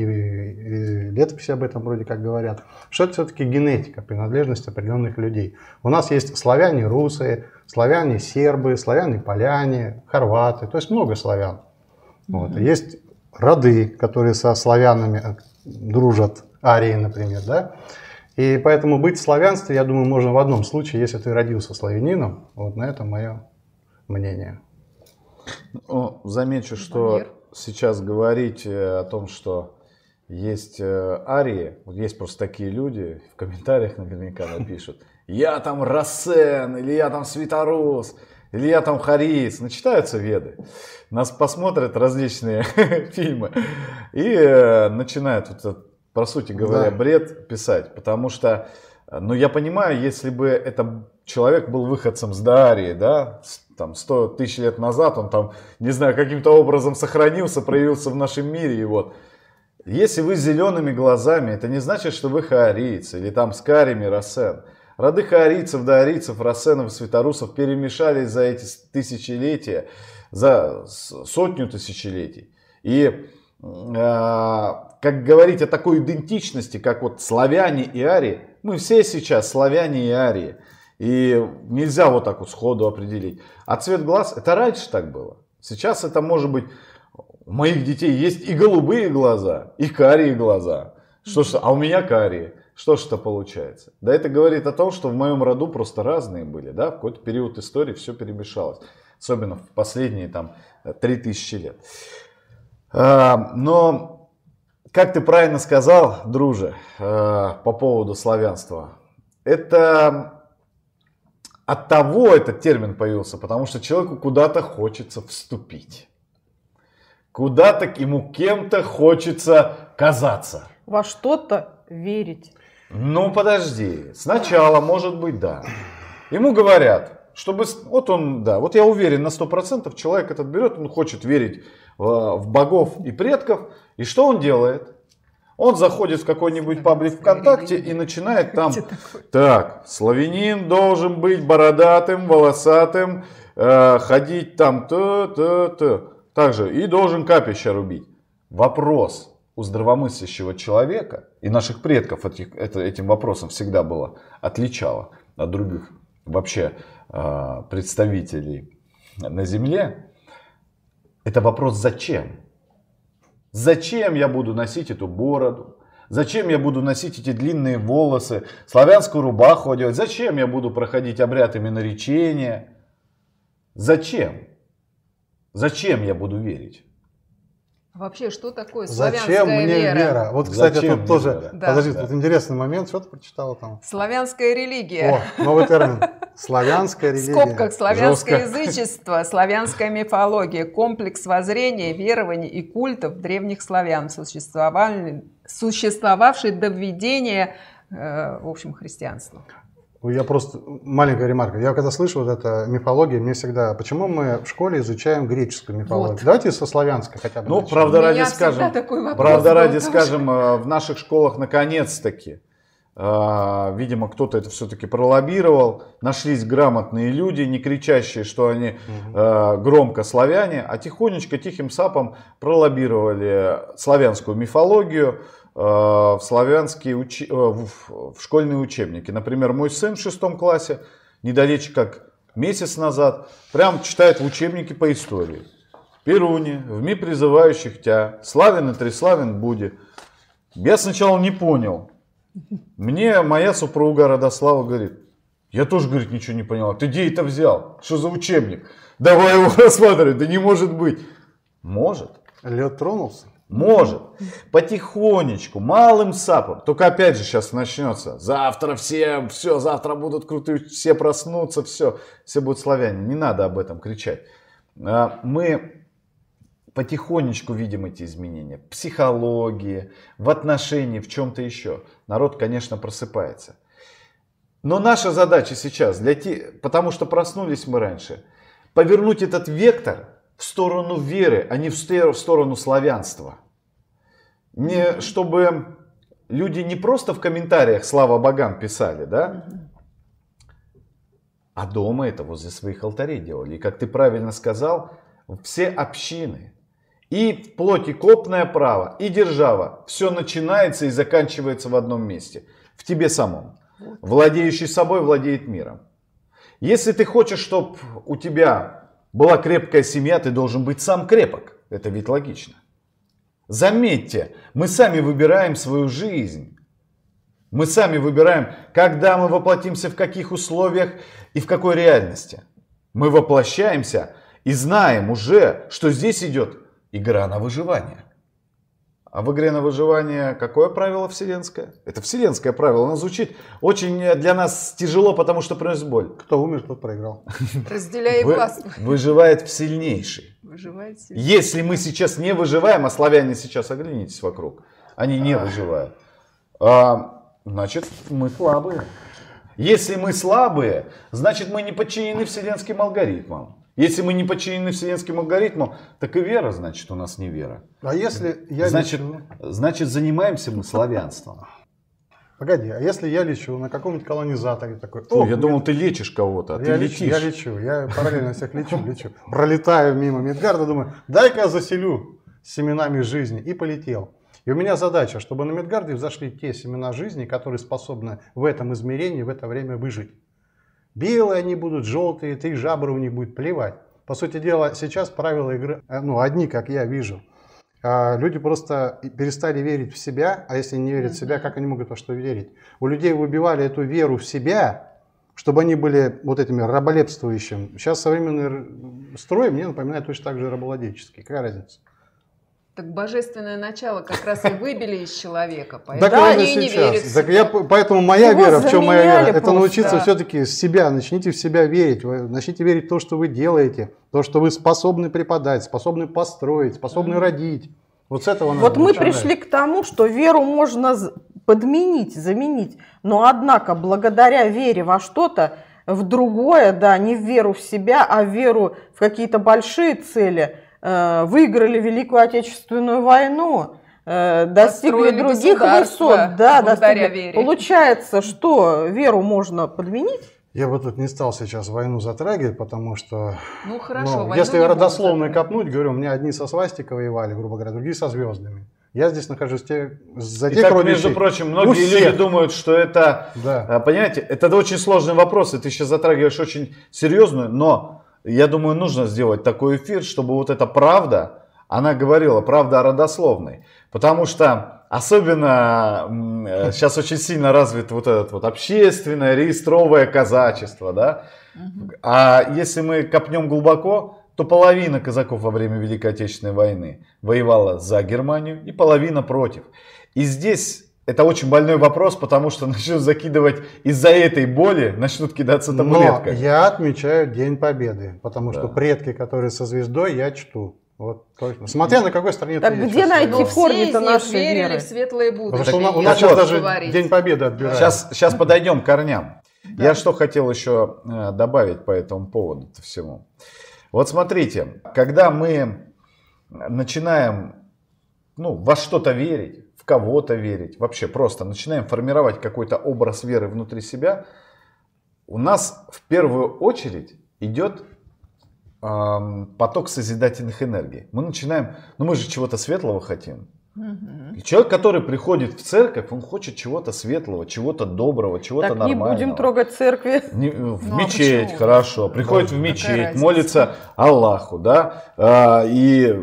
и летописи об этом вроде как говорят, что это все-таки генетика, принадлежность определенных людей. У нас есть славяне русы, славяне сербы, славяне поляне, хорваты, то есть много славян. Вот. Есть роды, которые со славянами дружат, арии, например, да? И поэтому быть в славянстве, я думаю, можно в одном случае, если ты родился славянином. Вот на это мое мнение. Замечу, что сейчас говорить о том, что есть арии, вот есть просто такие люди, в комментариях наверняка напишут: я там Рассен, или я там Святорус, или я там Харис. Начитаются Веды, нас посмотрят различные фильмы и начинают, по сути говоря, бред писать. Потому что, ну, я понимаю, если бы это человек был выходцем с Дарии, да, там 100 тысяч лет назад, он там, не знаю, каким-то образом сохранился, проявился в нашем мире, и вот. Если вы с зелеными глазами, это не значит, что вы хаарийцы, или там с кариями Рассен. Роды хаарийцев, даарийцев, Рассенов, Святорусов перемешались за эти тысячелетия, за сотню тысячелетий. И как говорить о такой идентичности, как вот славяне и арии, мы все сейчас славяне и арии. И нельзя вот так вот сходу определить. А цвет глаз, это раньше так было. Сейчас это может быть, у моих детей есть и голубые глаза, и карие глаза. А у меня карие. Что ж это получается? Да это говорит о том, что в моем роду просто разные были. Да? В какой-то период истории все перемешалось. Особенно в последние там 3000 лет. Но, как ты правильно сказал, друже, по поводу славянства, это от того этот термин появился, потому что человеку куда-то хочется вступить. Куда-то ему кем-то хочется казаться. Во что-то верить. Ну подожди, сначала может быть да. Ему говорят, чтобы, вот он, да, вот я уверен на 100%, человек этот берет, он хочет верить в богов и предков, и что он делает? Он заходит в какой-нибудь паблик ВКонтакте и начинает там, так, славянин должен быть бородатым, волосатым, ходить там, также и должен капища рубить. Вопрос у здравомыслящего человека, и наших предков этим вопросом всегда было отличало от других вообще представителей на земле, это вопрос зачем? Зачем я буду носить эту бороду? Зачем я буду носить эти длинные волосы, славянскую рубаху одевать? Зачем я буду проходить обряд именоречения? Зачем? Зачем я буду верить? Вообще, что такое славянская Зачем мне вера? Вот, кстати, Зачем тут тоже, вера? подожди, Да. тут интересный момент, что ты прочитала там? Славянская религия. О, новый термин. Славянская В религия. скобках славянское Жестко. язычество, славянская мифология, комплекс воззрения, верований и культов древних славян, существовавший до введения, в общем, христианства. Я просто, маленькая ремарка. Я когда слышу вот это мифология, мне всегда, почему мы в школе изучаем греческую мифологию? Вот. Давайте со славянской хотя бы. Ну, начнем. правда У меня ради всегда скажем, такой вопрос правда был ради тоже. скажем, в наших школах наконец-таки, видимо, кто-то это все-таки пролоббировал, нашлись грамотные люди, не кричащие, что они громко славяне, а тихонечко, тихим сапом пролоббировали славянскую мифологию в славянские в школьные учебники. Например, мой сын в 6 классе, недалече как месяц назад, прям читает в учебнике по истории. Перуни, вми призывающих тя, славен и треславен буди. Я сначала не понял. Мне моя супруга Радослава говорит: я тоже, говорит, ничего не поняла. Ты где это взял? Что за учебник? Давай его рассматривать. Да не может быть. Может. Лед тронулся? Может. Потихонечку, малым сапом. Только опять же сейчас начнется. Завтра все, завтра будут крутые, все проснутся, все будут славяне. Не надо об этом кричать. Мы потихонечку видим эти изменения. В психологии, в отношении, в чем-то еще. Народ, конечно, просыпается. Но наша задача сейчас, потому что проснулись мы раньше, повернуть этот вектор в сторону веры, а не в сторону славянства. Не, чтобы люди не просто в комментариях «Слава богам» писали, да? А дома это возле своих алтарей делали. И как ты правильно сказал, все общины, и вплоть и копное право, и держава, все начинается и заканчивается в одном месте. В тебе самом. Владеющий собой владеет миром. Если ты хочешь, чтобы у тебя была крепкая семья, ты должен быть сам крепок. Это ведь логично. Заметьте, мы сами выбираем свою жизнь. Мы сами выбираем, когда мы воплотимся, в каких условиях и в какой реальности. Мы воплощаемся и знаем уже, что здесь идет игра на выживание. А в игре на выживание какое правило вселенское? Это вселенское правило. Оно звучит очень для нас тяжело, потому что приносит боль. Кто умер, тот проиграл. Разделяй власть. Выживает сильнейший. Выживает сильнейший. Если мы сейчас не выживаем, а славяне сейчас, оглянитесь вокруг, они не выживают, значит мы слабые. Если мы слабые, значит мы не подчинены вселенским алгоритмам. Если мы не подчинены вселенским алгоритмам, так и вера, значит, у нас не вера. А если я значит, занимаемся мы славянством. Погоди, а если я лечу на каком-нибудь колонизаторе такой? Я думал, ты лечишь кого-то, а ты летишь. Я лечу, я параллельно всех лечу. Пролетаю мимо Мидгарда, думаю, дай-ка я заселю семенами жизни. И полетел. И у меня задача, чтобы на Мидгарде взошли те семена жизни, которые способны в этом измерении в это время выжить. Белые они будут, желтые, 3 жабры у них будет, плевать. По сути дела, сейчас правила игры, одни, как я вижу. Люди просто перестали верить в себя, а если не верят в себя, как они могут во что верить? У людей выбивали эту веру в себя, чтобы они были вот этими раболепствующими. Сейчас современный строй мне напоминает точно так же рабовладельческий. Какая разница? Так божественное начало как раз и выбили из человека, поэтому да, они и не верят в себя. Поэтому моя вера, в чем моя вера? Это просто. научиться все-таки с себя, начните в себя верить, начните верить в то, что вы делаете, то, что вы способны преподать, способны построить, способны родить. Вот с этого надо Вот мы начинать. пришли к тому, что веру можно подменить, заменить, но однако благодаря вере во что-то, в другое, да, не в веру в себя, а в веру в какие-то большие цели, выиграли Великую Отечественную войну, достигли других высот, да, достигли. Вере. Получается, что веру можно подменить? Я бы тут не стал сейчас войну затрагивать, потому что, ну, хорошо, если родословно копнуть, говорю, у меня одни со свастикой воевали, грубо говоря, другие со звездами. Я здесь нахожусь за тех родичей. Между прочим, многие люди думают, что это, понимаете, это очень сложный вопрос, и ты сейчас затрагиваешь очень серьезную, но я думаю, нужно сделать такой эфир, чтобы вот эта правда, она говорила, правда о родословной. Потому что особенно сейчас очень сильно развито вот это вот общественное, реестровое казачество. Да? А если мы копнем глубоко, то половина казаков во время Великой Отечественной войны воевала за Германию и половина против. И здесь это очень больной вопрос, потому что начнут закидывать из-за этой боли, начнут кидаться табуреткой. Но я отмечаю День Победы, потому что предки, которые со звездой, я чту. Вот, точно. Смотря на какой стране так ты где найти корни-то нашей верили веры? В светлое будущее. Потому что у нас сейчас даже День Победы отбирают. Сейчас подойдем к корням. Да. Я что хотел еще добавить по этому поводу всему. Вот смотрите, когда мы начинаем во что-то верить, в кого-то верить, вообще просто начинаем формировать какой-то образ веры внутри себя, у нас в первую очередь идет поток созидательных энергий. Мы начинаем, мы же чего-то светлого хотим. И человек, который приходит в церковь, он хочет чего-то светлого, чего-то доброго, чего-то так нормального. Не будем трогать церкви. В мечеть, хорошо. Приходит в мечеть, молится Аллаху, да, и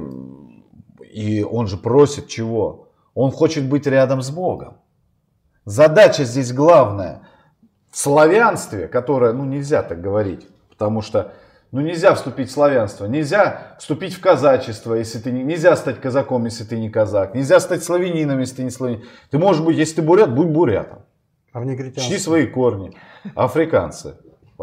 он же просит чего? Он хочет быть рядом с Богом. Задача здесь главная в славянстве, которое, нельзя так говорить, потому что нельзя вступить в славянство, нельзя вступить в казачество, если ты нельзя стать казаком, если ты не казак, нельзя стать славянином, если ты не славянин. Ты можешь быть, если ты бурят, будь бурятом. А в негритянстве? Чти свои корни. Африканцы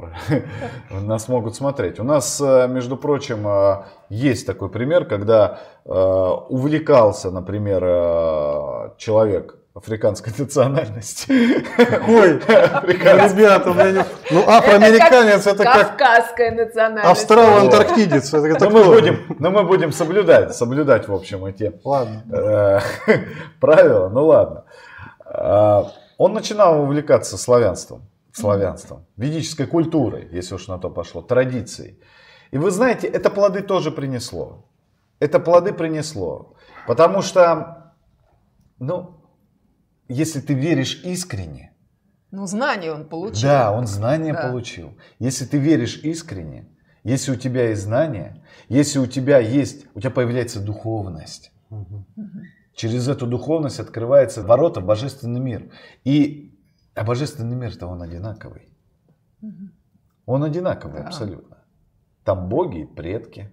нас могут смотреть. У нас, между прочим, есть такой пример, когда увлекался, например, человек африканской национальности. Ой, ребята, афроамериканец это как кавказская национальность. Австрало-антарктидец. Мы будем соблюдать, в общем, эти правила. Ну ладно. Он начинал увлекаться славянством, ведической культурой, если уж на то пошло, традицией. И вы знаете, это плоды тоже принесло. Потому что, если ты веришь искренне. Знания он получил. Да, он знания получил. Если ты веришь искренне, если у тебя есть знания, если у тебя появляется духовность. через эту духовность открываются ворота в божественный мир. А божественный мир-то он одинаковый. Он одинаковый абсолютно. Там боги и предки.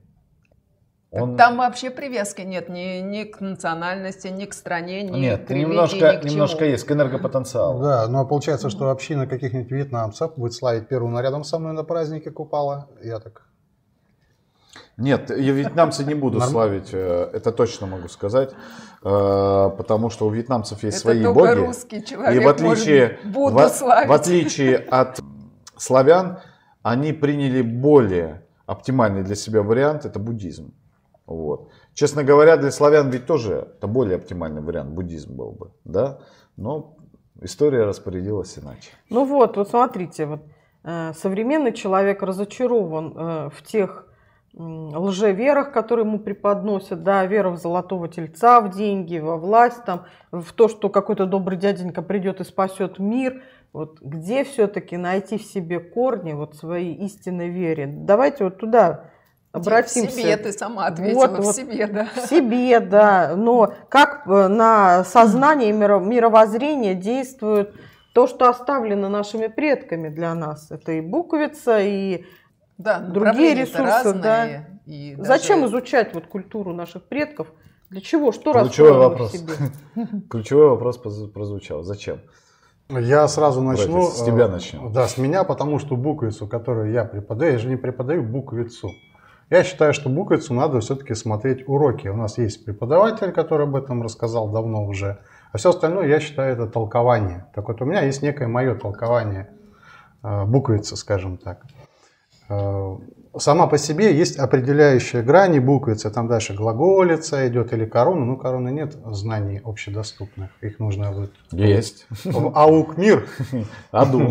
Там вообще привязки нет ни к национальности, ни к стране, ни нет, к религии, немножко есть, к энергопотенциалу. Да, но получается, что община каких-нибудь вьетнамцев будет славить Перуна нарядом со мной на празднике Купала. Я так... Нет, вьетнамцы не буду славить, это точно могу сказать, потому что у вьетнамцев есть свои боги. Это только русский человек и в отличие от славян, они приняли более оптимальный для себя вариант, это буддизм. Вот. Честно говоря, для славян ведь тоже это более оптимальный вариант, буддизм был бы, да? Но история распорядилась иначе. Ну вот смотрите, современный человек разочарован в тех лжеверах, которые ему преподносят, да, вера в золотого тельца, в деньги, во власть, там, в то, что какой-то добрый дяденька придет и спасет мир. Вот где все-таки найти в себе корни своей истинной вере? Давайте туда обратимся. В себе ты сама ответила, в себе, да. В себе, да. Но как на сознание мировоззрение действует то, что оставлено нашими предками для нас? Это и буквица, и другие ресурсы. Да. И зачем изучать культуру наших предков? Для чего? Что раскрывано в себе? Ключевой вопрос прозвучал. Зачем? Я сразу начну. Братья, с тебя начнем. Да, с меня, потому что буквицу, которую я преподаю, я же не преподаю буквицу. Я считаю, что буквицу надо все-таки смотреть уроки. У нас есть преподаватель, который об этом рассказал давно уже. А все остальное, я считаю, это толкование. Так вот, у меня есть некое мое толкование буквицы, скажем так. Сама по себе есть определяющие грани буквицы. Там дальше глаголица идет или корона. Ну, короны нет знаний общедоступных. Их нужно вот... Есть. Аук-мир. Аду,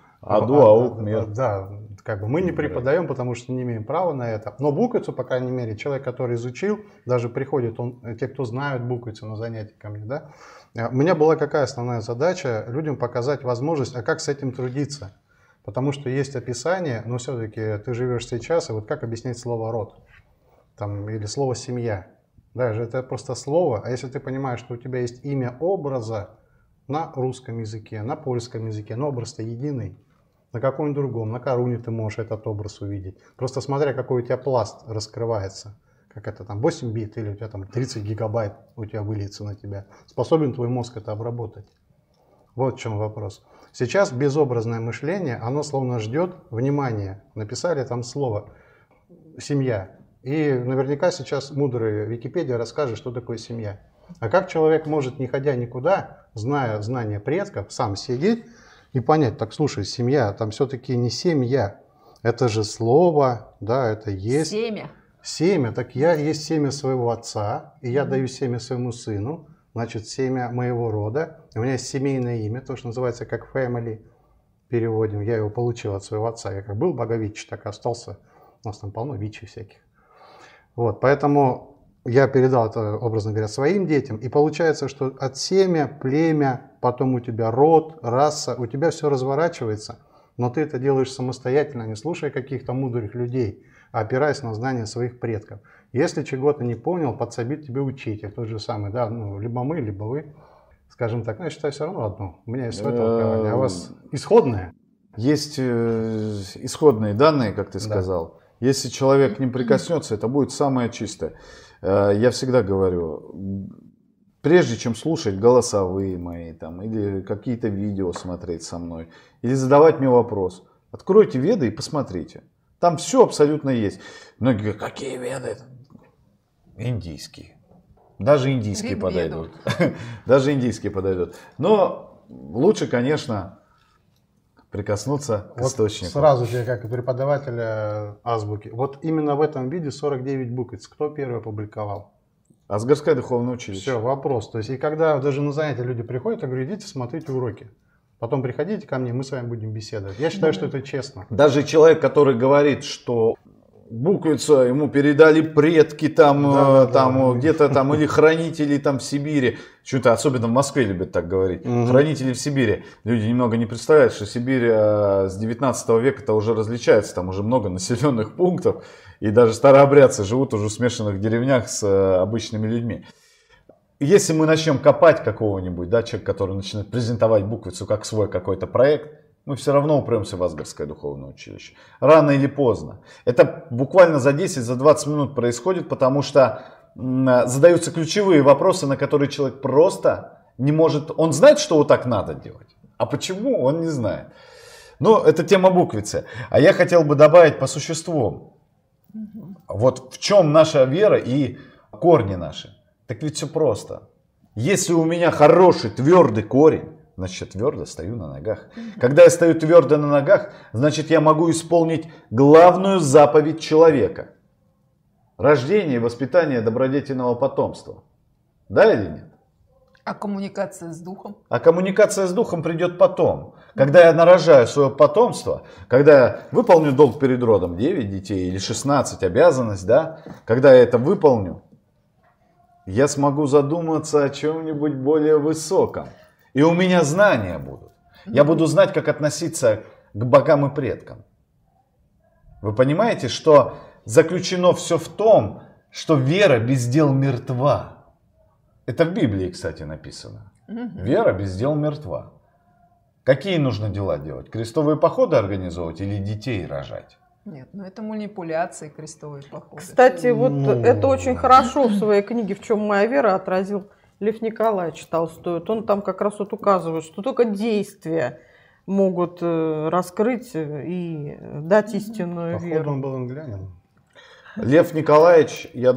аук-мир. Да, как бы мы не преподаем, потому что не имеем права на это. Но буквицу, по крайней мере, человек, который изучил, даже приходит, те, кто знают буквицу на занятия ко мне, да. У меня была какая основная задача? Людям показать возможность, а как с этим трудиться? Потому что есть описание, но все-таки ты живешь сейчас, и вот как объяснять слово «род» там, или слово «семья». Даже это просто слово, а если ты понимаешь, что у тебя есть имя образа на русском языке, на польском языке, но образ-то единый, на каком-нибудь другом, на коруне ты можешь этот образ увидеть. Просто смотря, какой у тебя пласт раскрывается, как это там 8 бит или у тебя там 30 гигабайт у тебя выльется на тебя, способен твой мозг это обработать. Вот в чем вопрос. Сейчас безобразное мышление, оно словно ждет внимания. Написали там слово «семья». И наверняка сейчас мудрый Википедия расскажет, что такое семья. А как человек может, не ходя никуда, зная знания предков, сам сидеть и понять, так слушай, семья, там все-таки не семья. Это же слово, да, это есть. Семя. Семя, так я есть семя своего отца, и я даю семя своему сыну. Значит, семя моего рода. У меня есть семейное имя, то, что называется как family, переводим. Я его получил от своего отца. Я как был Богович, так и остался. У нас там полно вичей всяких. Вот, поэтому я передал это, образно говоря, своим детям. И получается, что от семя, племя, потом у тебя род, раса, у тебя все разворачивается. Но ты это делаешь самостоятельно, не слушая каких-то мудрых людей, а опираясь на знания своих предков. Если чего-то не понял, подсобит тебе учитель, тот же самый, да, ну, либо мы, либо вы, скажем так, ну, я считаю все равно одно. У меня есть свое толкование, а у вас исходное? Есть исходные данные, как ты сказал. Если человек к ним прикоснется, это будет самое чистое. Я всегда говорю, прежде чем слушать голосовые мои, там, или какие-то видео смотреть со мной, или задавать мне вопрос, откройте Веды и посмотрите. Там все абсолютно есть. Многие говорят, какие Веды? Индийские. Даже индийские подойдут. Даже индийские подойдут. Но лучше, конечно, прикоснуться к источнику. Сразу тебе, как преподавателя азбуки. Вот именно в этом виде 49 буквиц. Кто первый опубликовал? Асгарское духовное училище. Все, вопрос. То есть, и когда даже на занятия люди приходят, я говорю, идите, смотрите уроки. Потом приходите ко мне, мы с вами будем беседовать. Я считаю, что это честно. Даже человек, который говорит, что буквица ему передали предки там, где-то там, или хранители там в Сибири. Что-то особенно в Москве любят так говорить. Хранители в Сибири. Люди немного не представляют, что Сибирь с 19 века-то уже различается. Там уже много населенных пунктов. И даже старообрядцы живут уже в смешанных деревнях с обычными людьми. если мы начнем копать какого-нибудь, да, человек, который начинает презентовать буквицу как свой какой-то проект, мы все равно упремся в Асгарское духовное училище. Рано или поздно. Это буквально за 10-20 минут происходит, потому что задаются ключевые вопросы, на которые человек просто не может... Он знает, что вот так надо делать, а почему, он не знает. Но это тема буквицы. А я хотел бы добавить по существу. Вот в чем наша вера и корни наши. Так ведь все просто. Если у меня хороший твердый корень, значит, я твердо стою на ногах. Когда я стою твердо на ногах, значит, я могу исполнить главную заповедь человека. Рождение и воспитание добродетельного потомства. Да или нет? А коммуникация с духом? А коммуникация с духом придет потом. Когда я нарожаю свое потомство, когда я выполню долг перед родом, 9 детей или 16, обязанность, да, когда я это выполню, я смогу задуматься о чем-нибудь более высоком. И у меня знания будут. Я буду знать, как относиться к богам и предкам. Вы понимаете, что заключено все в том, что вера без дел мертва. Это в Библии, кстати, написано. Вера без дел мертва. Какие нужно дела делать? Крестовые походы организовывать или детей рожать? Нет, ну это манипуляции, крестовые походы. Кстати, вот это очень хорошо в своей книге «В чем моя вера» отразил Лев Николаевич Толстой. Вот он там как раз вот указывает, что только действия могут раскрыть и дать истинную Походу, веру. он был англиянин. Лев Николаевич, я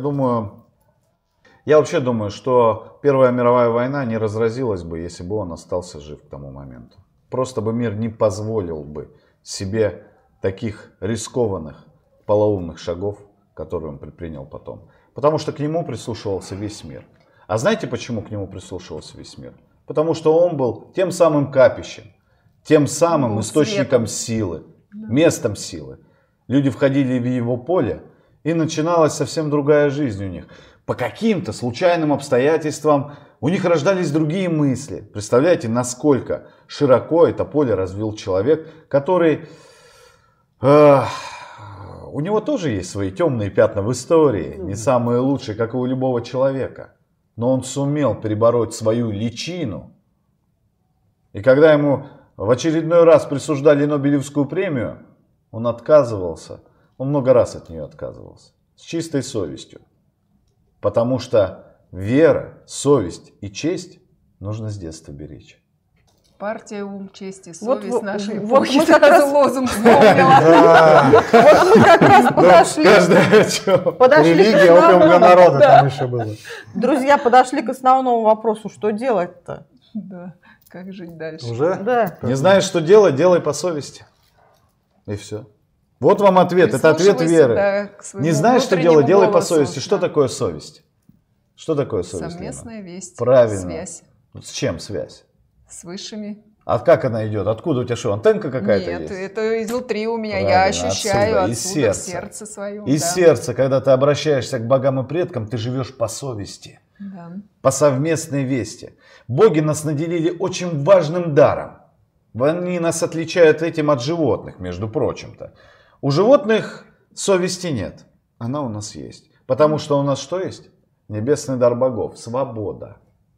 вообще думаю, что Первая мировая война не разразилась бы, если бы он остался жив к тому моменту. Просто бы мир не позволил бы себе таких рискованных полоумных шагов, которые он предпринял потом. Потому что к нему прислушивался весь мир. А знаете, почему к нему прислушивался весь мир? Потому что он был тем самым капищем, тем самым источником силы, местом силы. Люди входили в его поле, и начиналась совсем другая жизнь у них. По каким-то случайным обстоятельствам у них рождались другие мысли. Представляете, насколько широко это поле развил человек, который... у него тоже есть свои темные пятна в истории, не самые лучшие, как и у любого человека. Но он сумел перебороть свою личину. И когда ему в очередной раз присуждали Нобелевскую премию, он отказывался. Он много раз от нее отказывался. С чистой совестью. Потому что вера, совесть и честь нужно с детства беречь. Партия, ум, честь и совесть нашей вот эпохи. мы как раз лозунг вспомнила. Вот мы как раз подошли. Религия, опиум для народа там еще было. Друзья, подошли к основному вопросу. Что делать-то? Да, как жить дальше? Уже? Да. Не знаешь, что делать, делай по совести. И все. Вот вам ответ. Это ответ веры. Не знаешь, что делать, делай по совести. Что такое совесть? Что такое совесть? Совместная весть. Правильно. Связь. С чем связь? С высшими. А как она идет? Откуда у тебя что? Антенка какая-то Нет, есть? это изнутри у меня. Правильно, Я ощущаю отсюда, из сердце свое. Из сердца, когда ты обращаешься к богам и предкам, ты живешь по совести. Да. По совместной вести. Боги нас наделили очень важным даром. Они нас отличают этим от животных, между прочим-то. У животных совести нет. Она у нас есть. Потому что у нас что есть? Небесный дар богов. Свобода.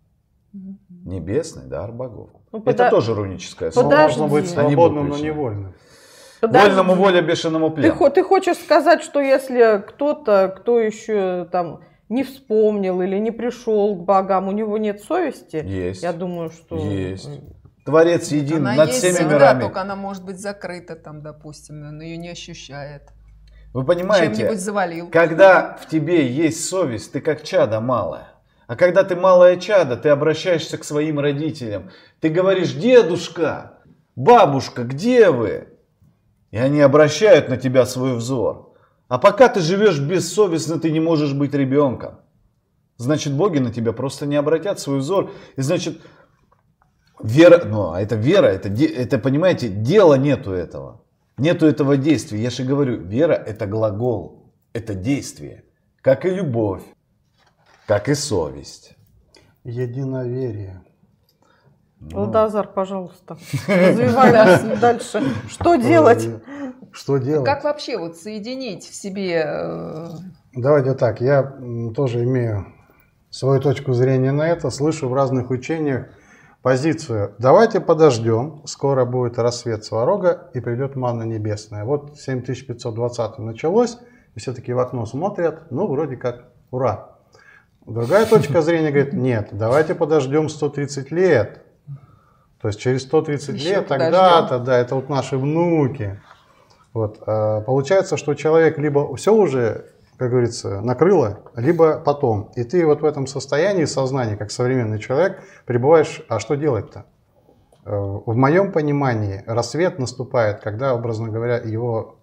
Небесный дар богов. Ну, Это тоже руническое слово. Можно быть Подожди. свободным, но невольным. Вольному воля, бешеному плен. Ты хочешь сказать, что если кто-то, кто еще там не вспомнил или не пришел к богам, у него нет совести? Есть. Я думаю, что... Есть. Творец един Она над есть всеми всегда, мирами. только она может быть закрыта там, допустим, он ее не ощущает. Вы понимаете, Чем-нибудь завалил. когда в тебе есть совесть, ты как чадо малое. А когда ты малое чадо, ты обращаешься к своим родителям. Ты говоришь: дедушка, бабушка, где вы? И они обращают на тебя свой взор. А пока ты живешь бессовестно, ты не можешь быть ребенком. Значит, боги на тебя просто не обратят свой взор. И значит, вера, это вера, это, понимаете, дела нету этого. Нету этого действия. Я же говорю, вера это глагол, это действие. Как и любовь, как и совесть. Единоверие. Алдазар, пожалуйста, развивай нас дальше. Что делать? Что делать? Как вообще вот соединить в себе... Давайте так, я тоже имею свою точку зрения на это, слышу в разных учениях позицию: давайте подождем, скоро будет рассвет Сварога и придет манна небесная. Вот 7520 началось, и все таки в окно смотрят, ну вроде как ура. Другая точка зрения говорит: нет, давайте подождем 130 лет. То есть через 130 Еще лет тогда-то, да, это вот наши внуки. Вот. Получается, что человек либо все уже, как говорится, накрыло, либо потом. И ты вот в этом состоянии сознания, как современный человек, пребываешь, а что делать-то? В моем понимании рассвет наступает, когда, образно говоря, его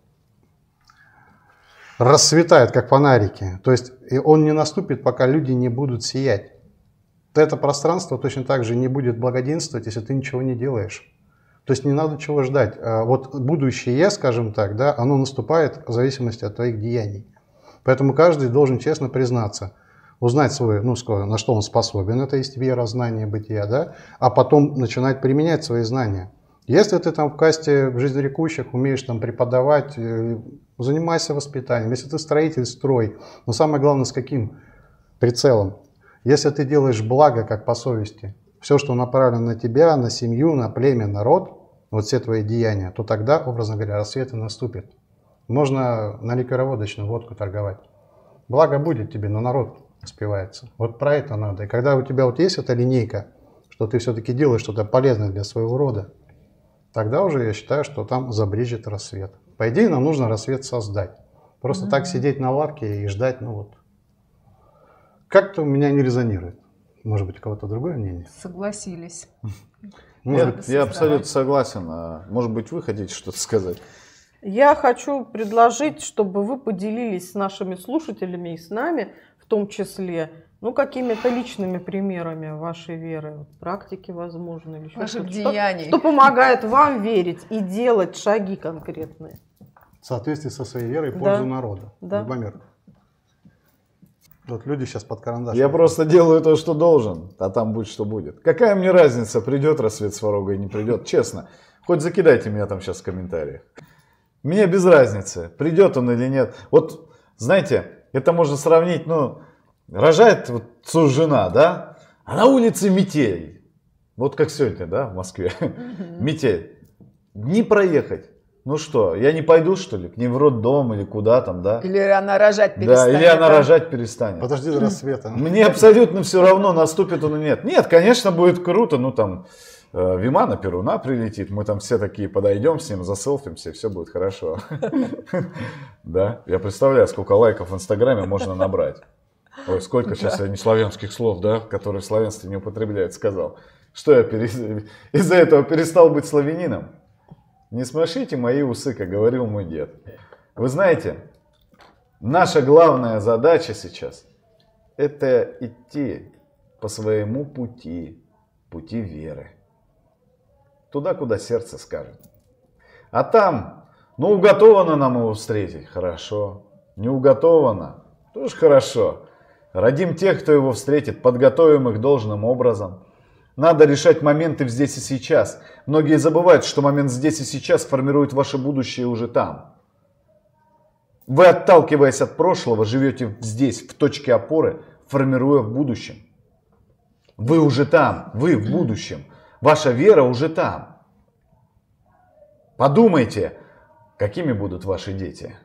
расцветает, как фонарики. То есть он не наступит, пока люди не будут сиять. Это пространство точно так же не будет благоденствовать, если ты ничего не делаешь. То есть не надо чего ждать. Вот будущее, скажем так, да, оно наступает в зависимости от твоих деяний. Поэтому каждый должен честно признаться, узнать свой, ну, на что он способен, это есть вера, знание, бытия, да, а потом начинать применять свои знания. Если ты там в касте в жизнерекущих умеешь там преподавать, занимайся воспитанием. Если ты строитель, строй. Но самое главное, с каким прицелом. Если ты делаешь благо, как по совести, все, что направлено на тебя, на семью, на племя, народ, вот все твои деяния, то тогда, образно говоря, рассвет и наступит. Можно на ликероводочную водку торговать. Благо будет тебе, но народ спивается. Вот про это надо. И когда у тебя вот есть эта линейка, что ты все-таки делаешь что-то полезное для своего рода, тогда уже я считаю, что там забрежет рассвет. По идее, нам нужно рассвет создать. Просто так сидеть на лавке и ждать, ну вот. Как-то у меня не резонирует. Может быть, у кого-то другое мнение? Согласились. Я абсолютно согласен. Может быть, вы хотите что-то сказать? Я хочу предложить, чтобы вы поделились с нашими слушателями и с нами, в том числе, ну, какими-то личными примерами вашей веры, практики, возможно, или ваших деяний. Что помогает вам верить и делать шаги конкретные. В соответствии со своей верой в пользу народа. Да. Любомир. Вот люди сейчас под карандаш. Я просто делаю то, что должен, а там будет, что будет. Какая мне разница, придет рассвет Сварога и не придет, честно. Хоть закидайте меня там сейчас в комментариях. Мне без разницы, придет он или нет. Вот, знаете, это можно сравнить, ну, рожает вот сужена, да, а на улице метель. Вот как сегодня, да, в Москве. Метель. Не проехать. Ну что, я не пойду, что ли, к ней в роддом или куда там, да? Или она рожать перестанет. Да, или она рожать перестанет. Подожди до рассвета. Мне абсолютно все равно, наступит он или нет. Нет, конечно, будет круто, ну там Вимана Перуна прилетит, мы там все такие подойдем с ним, заселфимся, все будет хорошо. Да, я представляю, сколько лайков в Инстаграме можно набрать. Ой, сколько сейчас я не славянских слов, да, которые в славянстве не употребляют, сказал. Что я из-за этого перестал быть славянином? Не смешите мои усы, как говорил мой дед. Вы знаете, наша главная задача сейчас – это идти по своему пути, пути веры. Туда, куда сердце скажет. А там, ну, уготовано нам его встретить, хорошо. Не уготовано, тоже хорошо. Родим тех, кто его встретит, подготовим их должным образом. Надо решать моменты здесь и сейчас. Многие забывают, что момент здесь и сейчас формирует ваше будущее уже там. Вы, отталкиваясь от прошлого, живете здесь, в точке опоры, формируя в будущем. Вы уже там, вы в будущем. Ваша вера уже там. Подумайте, какими будут ваши дети.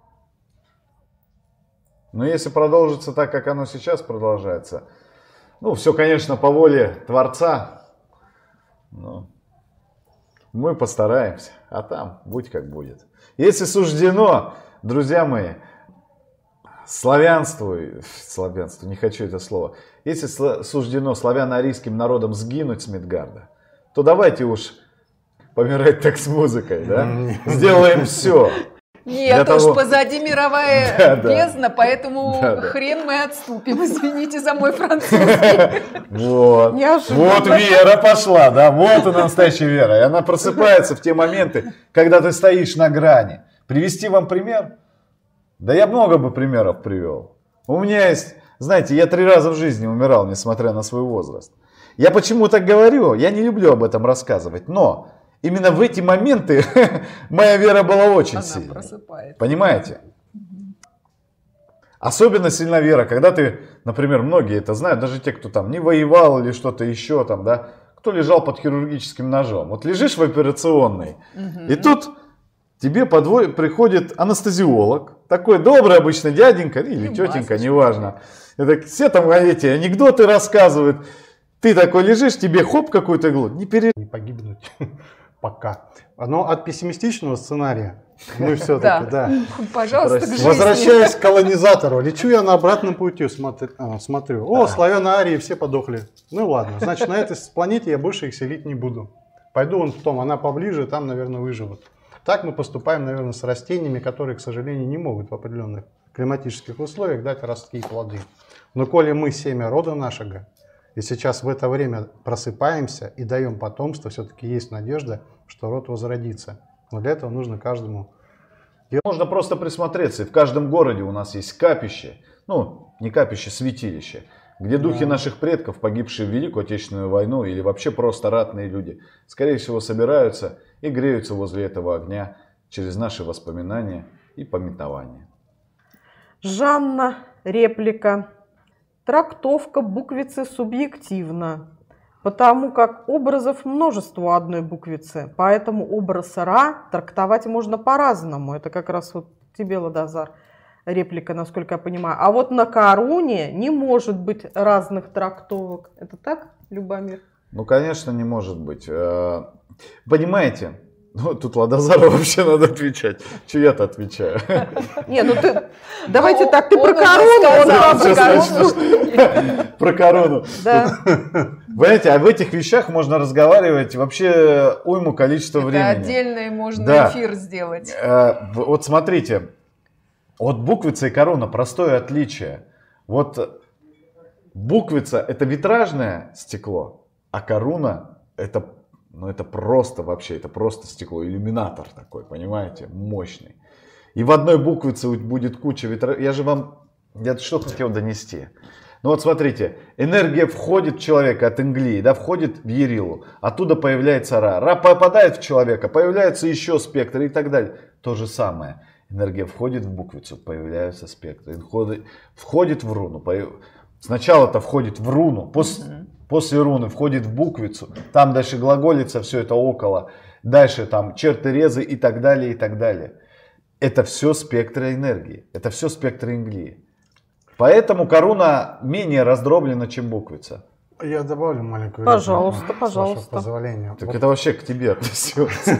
Но если продолжится так, как оно сейчас продолжается, ну, все, конечно, по воле Творца, но мы постараемся, а там будь как будет. Если суждено, друзья мои, славянству, не хочу это слово, если суждено славяно-арийским народам сгинуть с Мидгарда, то давайте уж помирать так с музыкой, да? Сделаем все. Нет, уж позади мировая бездна, поэтому хрен мы отступим. Извините за мой французский. Вот вера пошла, да, вот она настоящая вера. И она просыпается в те моменты, когда ты стоишь на грани. Привести вам пример? Да я много бы примеров привел. У меня есть, знаете, я 3 раза в жизни умирал, несмотря на свой возраст. Я почему так говорю? Я не люблю об этом рассказывать, но именно в эти моменты моя вера была очень сильной. Понимаете? Особенно сильна вера, когда ты, например, многие это знают, даже те, кто там не воевал или что-то еще там, да, кто лежал под хирургическим ножом. Вот лежишь в операционной, и тут тебе приходит анестезиолог, такой добрый обычно дяденька или тетенька, неважно. Это все там эти анекдоты рассказывают. Ты такой лежишь, тебе хоп какую-то иглу, не погибнуть пока. Но от пессимистичного сценария, ну и все-таки, да. Пожалуйста, к жизни. Возвращаясь к колонизатору, лечу я на обратном пути, смотрю. О, славяно-арии все подохли. Ну ладно, значит, на этой планете я больше их селить не буду. Пойду вон в том, она поближе, там, наверное, выживут. Так мы поступаем, наверное, с растениями, которые, к сожалению, не могут в определенных климатических условиях дать ростки и плоды. Но коли мы семя рода нашего, и сейчас в это время просыпаемся и даем потомство, все-таки есть надежда, что род возродится. Но для этого нужно каждому... Можно просто присмотреться. И в каждом городе у нас есть капище, ну, не капище, святилище, где духи наших предков, погибшие в Великую Отечественную войну или вообще просто ратные люди, скорее всего, собираются и греются возле этого огня через наши воспоминания и памятования. Жанна, реплика. Трактовка буквицы субъективна, потому как образов множество у одной буквицы, поэтому образ Ра трактовать можно по-разному. Это как раз вот тебе, Ладозар, реплика, насколько я понимаю. А вот на Коруне не может быть разных трактовок. Это так, Любомир? Ну, конечно, не может быть. Понимаете? Ну, тут Ладозару вообще надо отвечать. Че я-то отвечаю? Не, ну ты... Давайте так, ты про корону, он про корону. Про корону. Да. Понимаете, а в этих вещах можно разговаривать вообще уйму количества времени. Это отдельный можно эфир сделать. Вот смотрите, вот буквица и корона, простое отличие. Вот буквица это витражное стекло, а корона это... Но это просто вообще, это просто стекло, иллюминатор такой, понимаете, мощный. И в одной буквице будет куча ветра. Я что хотел донести? Ну вот смотрите, энергия входит в человека от Инглии, да, входит в Ярилу, оттуда появляется Ра. Ра попадает в человека, появляется еще спектр и так далее. То же самое. Энергия входит в буквицу, появляются спектры. Входит в руну. Сначала-то входит в руну, после руны входит в буквицу, там дальше глаголица, все это около, дальше там черты резы и так далее, и так далее. Это все спектры энергии, это все спектры Инглии. Поэтому корона менее раздроблена, чем буквица. Я добавлю маленькую... Пожалуйста, с пожалуйста. вашего позволения. Так это вообще к тебе отнесется.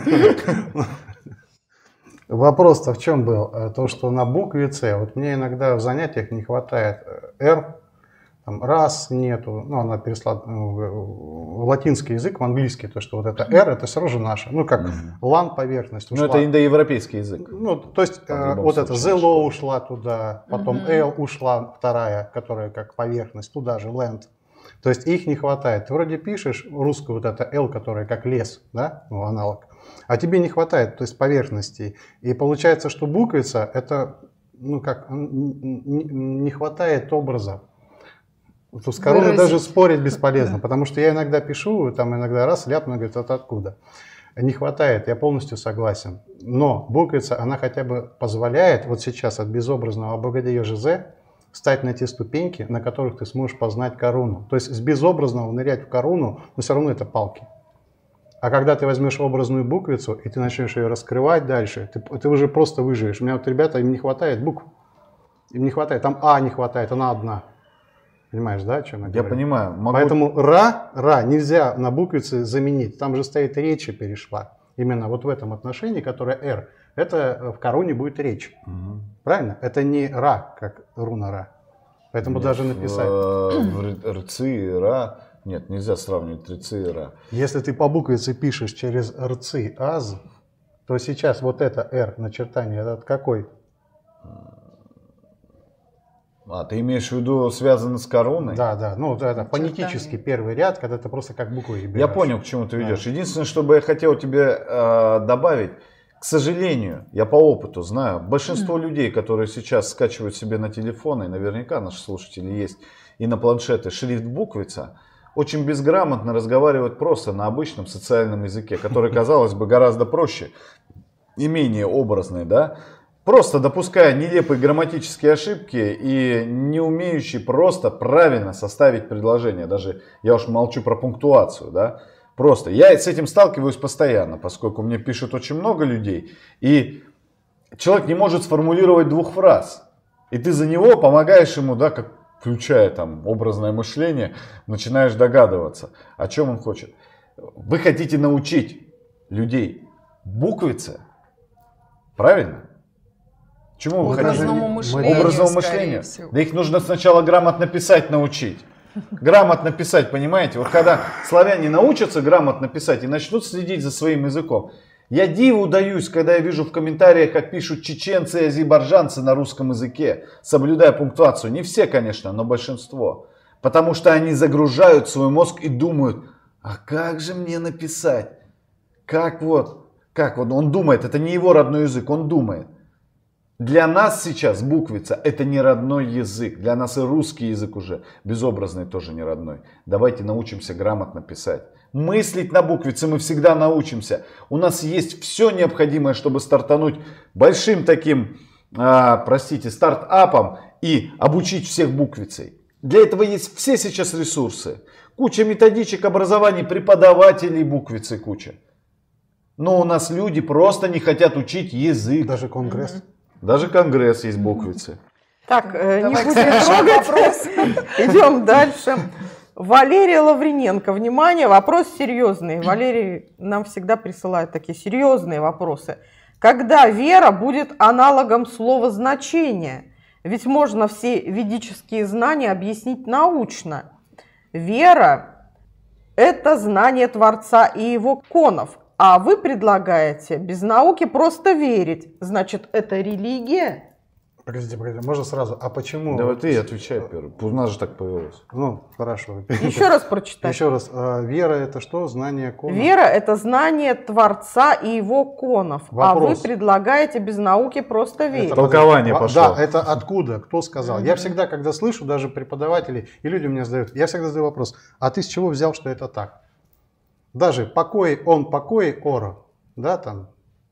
Вопрос-то в чем был? То, что на буквице, вот мне иногда в занятиях не хватает R, там раз нету, ну она перешла в латинский язык, в английский, то что вот это R, это все равно же наше, ну как LAN поверхность ушла. Ну это индоевропейский язык. Ну то есть вот это ZLO ушла туда, потом L ушла вторая, которая как поверхность, туда же land. То есть их не хватает. Ты вроде пишешь русскую вот это L, которая как лес, да, ну, аналог, а тебе не хватает, то есть поверхностей. И получается, что буквица это, ну как, не хватает образа. То с короной даже спорить бесполезно, потому что я иногда пишу, там иногда раз ляпну, говорит, это откуда. Не хватает, я полностью согласен. Но буквица, она хотя бы позволяет вот сейчас от безобразного «Обогадея Жизе» встать на те ступеньки, на которых ты сможешь познать корону. То есть с безобразного нырять в корону, но все равно это палки. А когда ты возьмешь образную буквицу, и ты начнешь ее раскрывать дальше, ты уже просто выживешь. У меня вот ребята, им не хватает букв. Им не хватает, там А не хватает, она одна. Понимаешь, да, о чем я говорю? Я понимаю. Поэтому Ра нельзя на буквице заменить. Там же стоит речь перешла. Именно вот в этом отношении, которое R, это в короне будет речь. Угу. Правильно? Это не Ра, как руна Ра. Поэтому даже написать. В РЦИ и Ра. Нет, нельзя сравнивать РЦИ и Ра. Если ты по буквице пишешь через РЦИ АЗ, то сейчас вот это R начертание, это от какой? А, ты имеешь в виду связано с короной? Да, ну вот это фонетический первый ряд, когда ты просто как буквы берешь. Я понял, к чему ты ведешь. Единственное, что бы я хотел тебе добавить, к сожалению, я по опыту знаю, большинство людей, которые сейчас скачивают себе на телефоны, и наверняка наши слушатели есть, и на планшеты шрифт буквица, очень безграмотно разговаривают просто на обычном социальном языке, который, казалось бы, гораздо проще и менее образный, да? просто допуская нелепые грамматические ошибки и не умеющий просто правильно составить предложение. Даже я уж молчу про пунктуацию, да. Просто я с этим сталкиваюсь постоянно, поскольку мне пишет очень много людей, и человек не может сформулировать 2 фраз. И ты за него помогаешь ему, да, как включая там образное мышление, начинаешь догадываться, о чем он хочет. Вы хотите научить людей буквице, правильно? Чему вы хотите? Образному мышлению. Да их нужно сначала грамотно писать научить. Грамотно писать, понимаете? Вот когда славяне научатся грамотно писать и начнут следить за своим языком, я диву даюсь, когда я вижу в комментариях, как пишут чеченцы и азербайджанцы на русском языке, соблюдая пунктуацию. Не все, конечно, но большинство. Потому что они загружают свой мозг и думают, а как же мне написать? Как вот он думает, это не его родной язык, он думает. Для нас сейчас буквица это не родной язык. Для нас и русский язык уже безобразный тоже не родной. Давайте научимся грамотно писать. Мыслить на буквице мы всегда научимся. У нас есть все необходимое, чтобы стартануть большим таким, стартапом и обучить всех буквицей. Для этого есть все сейчас ресурсы. Куча методичек образований, преподавателей буквицы куча. Но у нас люди просто не хотят учить язык. Даже конгресс. Даже конгресс есть буквицы. Так, не будем трогать. Идем дальше. Валерий Лавриненко. Внимание, вопрос серьезный. Валерий нам всегда присылает такие серьезные вопросы. Когда вера будет аналогом слова значения? Ведь можно все ведические знания объяснить научно. Вера – это знание Творца и его конов. А вы предлагаете без науки просто верить. Значит, это религия? Погодите, можно сразу? А почему? Давай ты отвечай первый. У нас же так повелось. Ну, хорошо. Еще раз прочитай. Еще раз. Вера это что? Знание конов? Вера это знание Творца и его конов. Вопрос. А вы предлагаете без науки просто верить. Толкование пошло. Да, это откуда? Кто сказал? Я всегда, когда слышу, даже преподаватели и люди мне задают, я всегда задаю вопрос, а ты с чего взял, что это так? Даже покой, он покой, оро, да, там,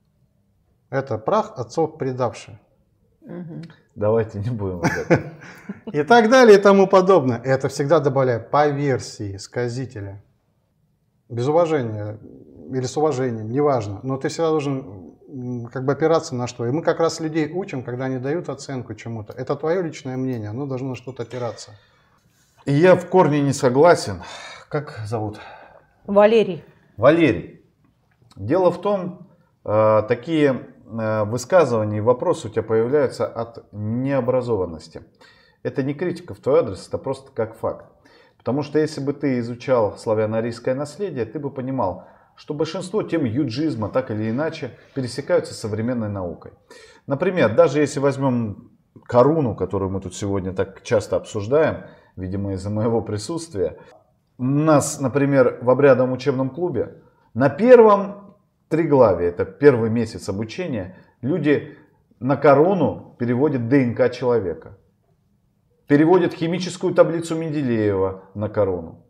это прах отцов предавший. Давайте не будем об этом. И так далее и тому подобное. Это всегда добавляю по версии сказителя. Без уважения или с уважением, неважно. Но ты всегда должен как бы опираться на что. И мы как раз людей учим, когда они дают оценку чему-то. Это твое личное мнение, оно должно на что-то опираться. И я в корне не согласен. Как зовут? Валерий. Валерий. Дело в том, такие высказывания и вопросы у тебя появляются от необразованности. Это не критика в твой адрес, это просто как факт. Потому что если бы ты изучал славяно-арийское наследие, ты бы понимал, что большинство тем юджизма так или иначе пересекаются с современной наукой. Например, даже если возьмем Коруну, которую мы тут сегодня так часто обсуждаем, видимо из-за моего присутствия, у нас, например, в обрядовом учебном клубе на первом триглавии, это первый месяц обучения, люди на Коруну переводят ДНК человека. Переводят химическую таблицу Менделеева на Коруну.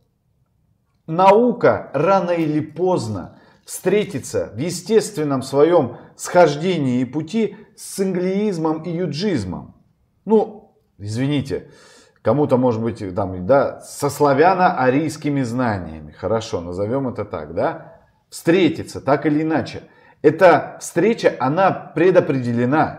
Наука рано или поздно встретится в естественном своем схождении и пути с инглиизмом и юджизмом. Ну, извините, кому-то может быть там, да, со славяно-арийскими знаниями. Хорошо, назовем это так, да? Встретится так или иначе. Эта встреча, она предопределена.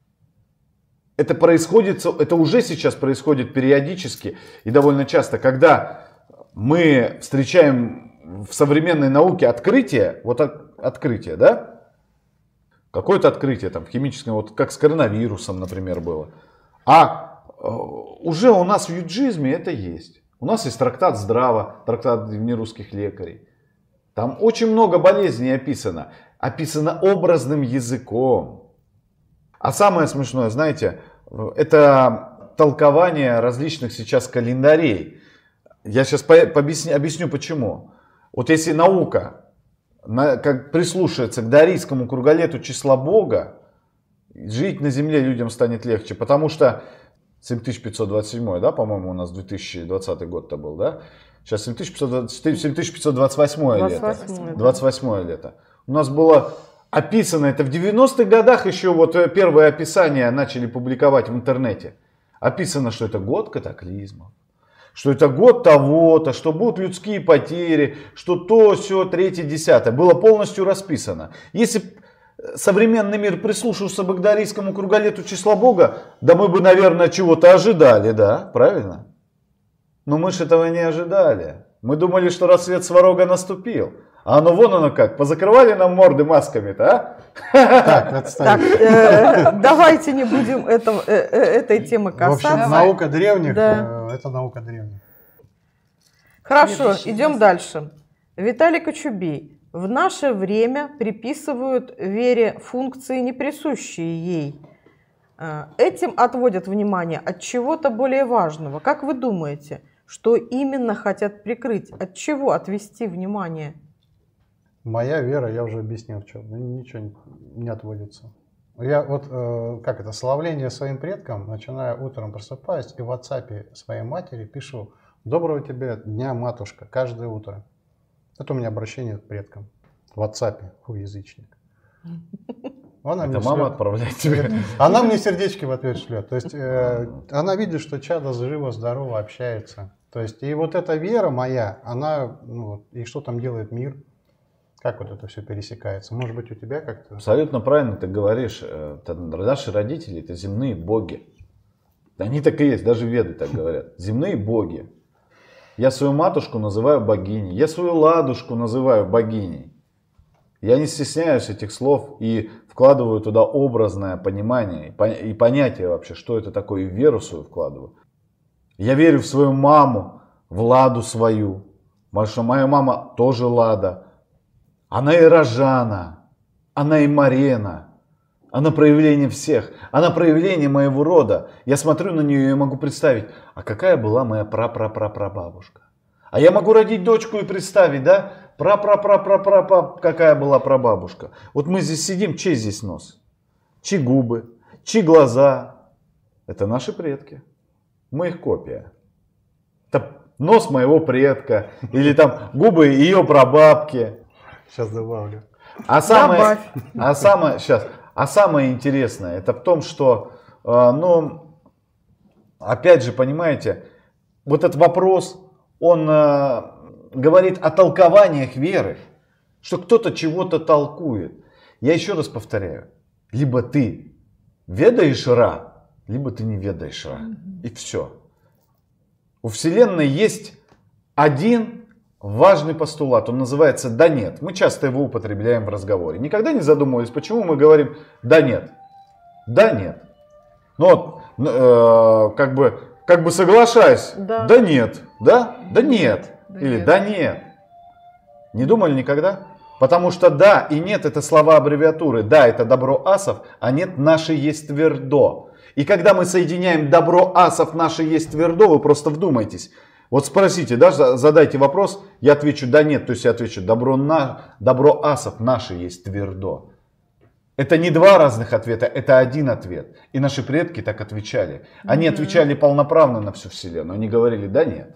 Это происходит, это уже сейчас происходит периодически и довольно часто, когда мы встречаем в современной науке открытие, вот открытие, да? Какое-то открытие там в химическом, вот как с коронавирусом, например, было. А уже у нас в юджизме это есть. У нас есть трактат Здрава, трактат древнерусских лекарей. Там очень много болезней описано. Описано образным языком. А самое смешное, знаете, это толкование различных сейчас календарей. Я сейчас объясню почему. Вот если наука как прислушается к дарийскому круголету числа Бога, жить на земле людям станет легче. Потому что 7527, да, по-моему, у нас 2020 год-то был, да? Сейчас 7528 лето. 28 лето. У нас было описано это в 90-х годах, еще вот первые описания начали публиковать в интернете. Описано, что это год катаклизмов, что это год того-то, что будут людские потери, что то, сё, третье, десятое. Было полностью расписано. Если современный мир прислушался бы к дарийскому круголету числа Бога, да мы бы, наверное, чего-то ожидали, да, правильно? Но мы же этого не ожидали. Мы думали, что рассвет Сварога наступил. А оно вон оно как, позакрывали нам морды масками-то, а? Так, давайте не будем этой темы касаться. В общем, наука древних, Да. это наука древних. Хорошо, идем дальше. Виталий Кочубей. В наше время приписывают вере функции, не присущие ей. Этим отводят внимание от чего-то более важного. Как вы думаете, что именно хотят прикрыть? От чего отвести внимание? Моя вера, я уже объяснил, в чем. Ничего не отводится. Я вот, как это, славление своим предкам, начинаю утром просыпаюсь и в WhatsApp своей матери пишу: «Доброго тебе дня, матушка», каждое утро. Это у меня обращение к предкам. В WhatsApp, язычник. Это мама отправляет тебе? Она мне сердечки в ответ шлет. То есть она видит, что чадо живо, здорово общается. То есть и вот эта вера моя, она, ну, и что там делает мир? Как вот это все пересекается? Может быть, у тебя как-то? Абсолютно правильно ты говоришь. Наши родители — это земные боги. Они так и есть, даже веды так говорят. Земные боги. Я свою матушку называю богиней. Я свою ладушку называю богиней. Я не стесняюсь этих слов и вкладываю туда образное понимание и понятие вообще, что это такое, и в веру свою вкладываю. Я верю в свою маму, в ладу свою. Потому что моя мама тоже лада. Она и Рожана, она и Марена, она проявление всех, она проявление моего рода. Я смотрю на нее и могу представить, а какая была моя прапрапрапрабабушка. А я могу родить дочку и представить, да, какая была прабабушка. Вот мы здесь сидим, чей здесь нос? Чьи губы, чьи глаза? Это наши предки, мы их копия. Это нос моего предка или там губы ее прабабки. Сейчас добавлю. Самое интересное, это в том, что, ну, опять же, понимаете, вот этот вопрос, он говорит о толкованиях веры, что кто-то чего-то толкует. Я еще раз повторяю, либо ты ведаешь Ра, либо ты не ведаешь Ра. И все. У Вселенной есть один важный постулат, он называется «да нет». Мы часто его употребляем в разговоре. Никогда не задумывались, почему мы говорим «да нет». Да нет. Ну вот, как бы соглашаясь, да нет, да нет, или да нет. Не думали никогда? Потому что да и нет — это слова аббревиатуры. Да — это добро асов, а нет — наше есть твердо. И когда мы соединяем добро асов, наше есть твердо, вы просто вдумайтесь. Вот спросите, да, задайте вопрос, я отвечу да нет, то есть я отвечу добро асов наше есть твердо. Это не два разных ответа, это один ответ. И наши предки так отвечали. Они отвечали полноправно на всю Вселенную, они говорили да нет.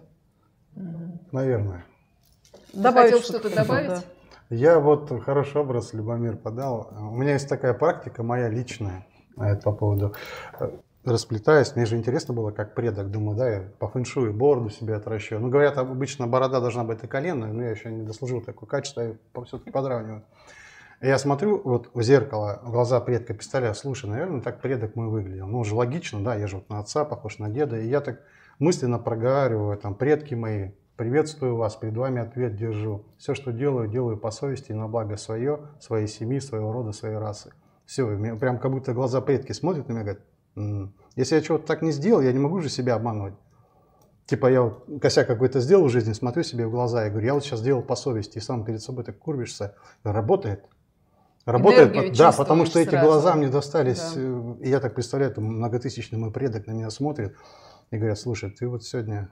Наверное. Хотел что-то добавить? Да. Я вот хороший образ Любомир подал. У меня есть такая практика моя личная по поводу... Расплетаюсь, мне же интересно было, как предок, думаю, да, я по фэншую бороду себе отращу. Ну, говорят, обычно борода должна быть и коленная, но я еще не дослужил такое качество, я все-таки подравниваю. И я смотрю вот в зеркало, в глаза предка, представляю, слушай, наверное, так предок мой выглядел. Ну, уже логично, да, я же вот на отца похож, на деда, и я так мысленно проговариваю, там, предки мои, приветствую вас, перед вами ответ держу. Все, что делаю, делаю по совести и на благо свое, своей семьи, своего рода, своей расы. Все, прям как будто глаза предки смотрят на меня и говорят: если я чего-то так не сделал, я не могу же себя обманывать. Типа я вот косяк какой-то сделал в жизни, смотрю себе в глаза и говорю, я вот сейчас сделал по совести, и сам перед собой так курвишься. Работает. Работает, да, потому что эти сразу. Глаза мне достались, Да. И я так представляю, там многотысячный мой предок на меня смотрит и говорят: слушай, ты вот сегодня...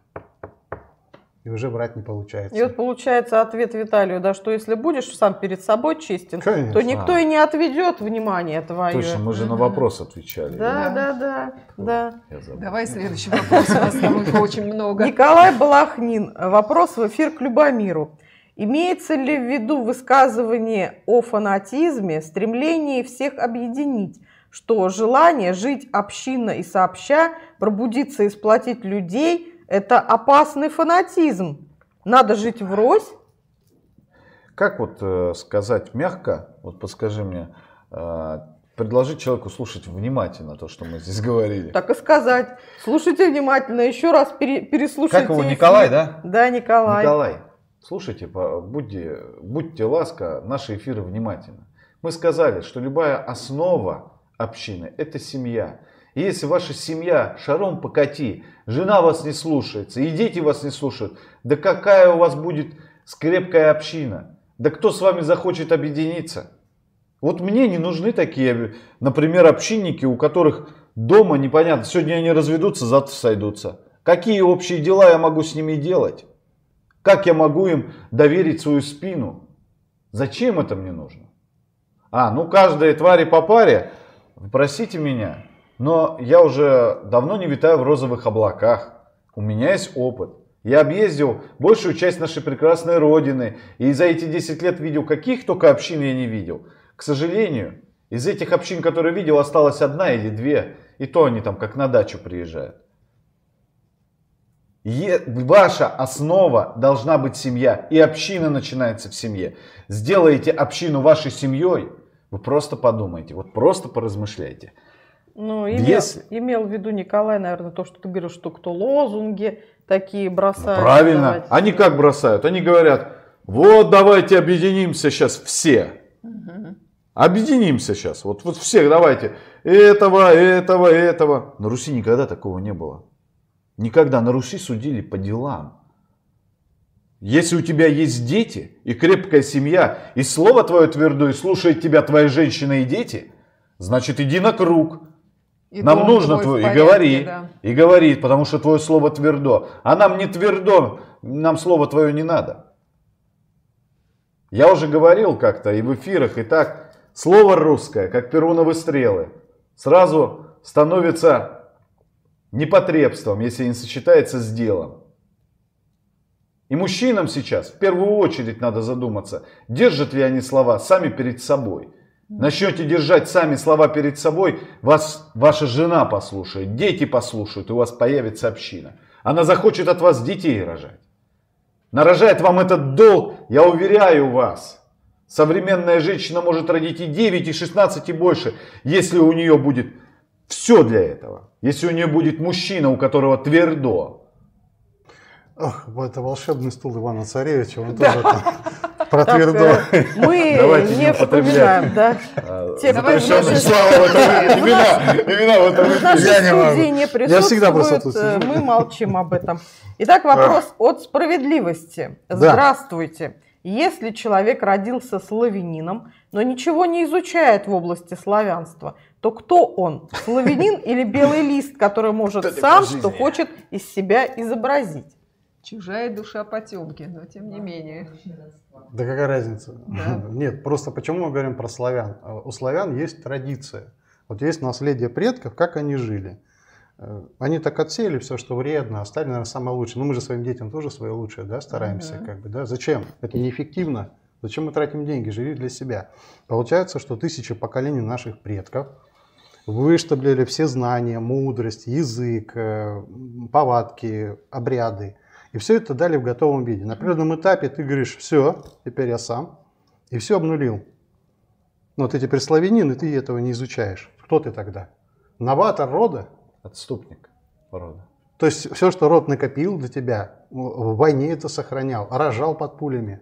И уже врать не получается. И вот получается ответ Виталию, да, что если будешь сам перед собой честен, Конечно. то никто и не отведет внимание твое. Точно, мы же на вопрос отвечали. Да. Я забыл. Давай следующий вопрос, у нас там их очень много. Николай Балахнин. Вопрос в эфир к Любомиру. Имеется ли в виду высказывание о фанатизме, стремлении всех объединить, что желание жить общинно и сообща, пробудиться и сплотить людей – это опасный фанатизм? Надо жить врозь? Как вот сказать мягко, вот подскажи мне, предложить человеку слушать внимательно то, что мы здесь говорили? Так и сказать. Слушайте внимательно, еще раз переслушайте. Как его, Николай, да? Да, Николай. Николай, слушайте, будьте ласка, наши эфиры внимательно. Мы сказали, что любая основа общины – это семья. И если ваша семья шаром покати, жена вас не слушается, и дети вас не слушают, да какая у вас будет крепкая община? Да кто с вами захочет объединиться? Вот мне не нужны такие, например, общинники, у которых дома непонятно, сегодня они разведутся, завтра сойдутся. Какие общие дела я могу с ними делать? Как я могу им доверить свою спину? Зачем это мне нужно? Ну каждой твари по паре, простите меня, но я уже давно не витаю в розовых облаках. У меня есть опыт. Я объездил большую часть нашей прекрасной родины. И за эти 10 лет видел, каких только общин я не видел. К сожалению, из этих общин, которые видел, осталась одна или две. И то они там как на дачу приезжают. Ваша основа должна быть семья. И община начинается в семье. Сделаете общину вашей семьей, вы просто подумайте. Вот просто поразмышляйте. Ну, имел в виду Николай, наверное, то, что ты говорил, что кто лозунги такие бросают. Ну, правильно. Давайте. Они как бросают? Они говорят, вот давайте объединимся сейчас все. Угу. Объединимся сейчас. Вот всех давайте. Этого. На Руси никогда такого не было. Никогда. На Руси судили по делам. Если у тебя есть дети и крепкая семья, и слово твое твердое, и слушает тебя твоя женщина и дети, значит иди на круг. И нам нужно твое, и говори, потому что твое слово твердо. А нам не твердо, нам слово твое не надо. Я уже говорил как-то и в эфирах, и так, слово русское, как перуновые стрелы, сразу становится непотребством, если не сочетается с делом. И мужчинам сейчас в первую очередь надо задуматься, держат ли они слова сами перед собой. Начнете держать сами слова перед собой, вас ваша жена послушает, дети послушают, и у вас появится община. Она захочет от вас детей рожать. Нарожает вам этот долг, я уверяю вас. Современная женщина может родить и 9, и 16, и больше, если у нее будет все для этого. Если у нее будет мужчина, у которого твердо. Ох, это волшебный стул Ивана Царевича, он тоже про твердо. Мы не вспоминаем, да? Запрещенные слова в этом имена в этом эфире не присутствуют, мы молчим об этом. Итак, вопрос от справедливости. Здравствуйте. Если человек родился славянином, но ничего не изучает в области славянства, то кто он? Славянин или белый лист, который может сам, что хочет из себя изобразить? Чужая душа потемки, но тем не менее. Да какая разница? Да. Нет, просто почему мы говорим про славян? У славян есть традиция. Вот есть наследие предков, как они жили. Они так отсеяли все, что вредно, оставили, наверное, самое лучшее. Но мы же своим детям тоже свое лучшее, да, стараемся. Как бы, да? Зачем? Это неэффективно. Зачем мы тратим деньги? Живи для себя. Получается, что тысячи поколений наших предков выштаблили все знания, мудрость, язык, повадки, обряды. И все это дали в готовом виде. На определенном этапе ты говоришь, все, теперь я сам. И все обнулил. Но ты теперь славянин, и ты этого не изучаешь. Кто ты тогда? Новатор рода? Отступник рода. То есть все, что род накопил для тебя, в войне это сохранял, рожал под пулями.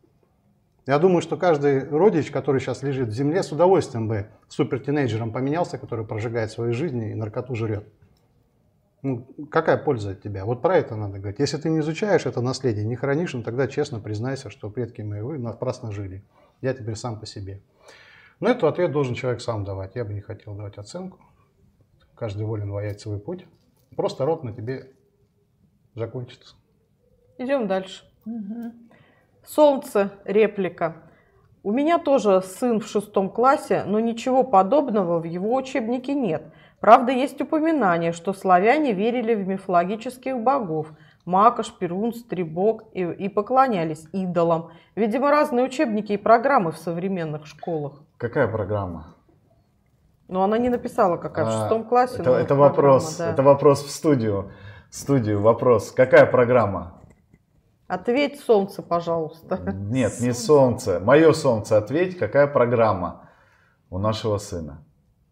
Я думаю, что каждый родич, который сейчас лежит в земле, с удовольствием бы супертинейджером поменялся, который прожигает свою жизнь и наркоту жрет. Ну, какая польза от тебя? Вот про это надо говорить. Если ты не изучаешь это наследие, не хранишь, ну, тогда честно признайся, что предки мои, вы напрасно жили. Я теперь сам по себе. Но этот ответ должен человек сам давать. Я бы не хотел давать оценку. Каждый волен воять свой путь. Просто род на тебе закончится. Идем дальше. Угу. Солнце, реплика. У меня тоже сын в 6 классе, но ничего подобного в его учебнике нет. Правда, есть упоминание, что славяне верили в мифологических богов. Макаш, Перун, Стрибок и поклонялись идолам. Видимо, разные учебники и программы в современных школах. Какая программа? Но она не написала, какая в 6 классе. Это вопрос, да. Это вопрос в студию. Вопрос. Какая программа? Ответь, солнце, пожалуйста. Нет, не солнце. Мое солнце, ответь, какая программа у нашего сына?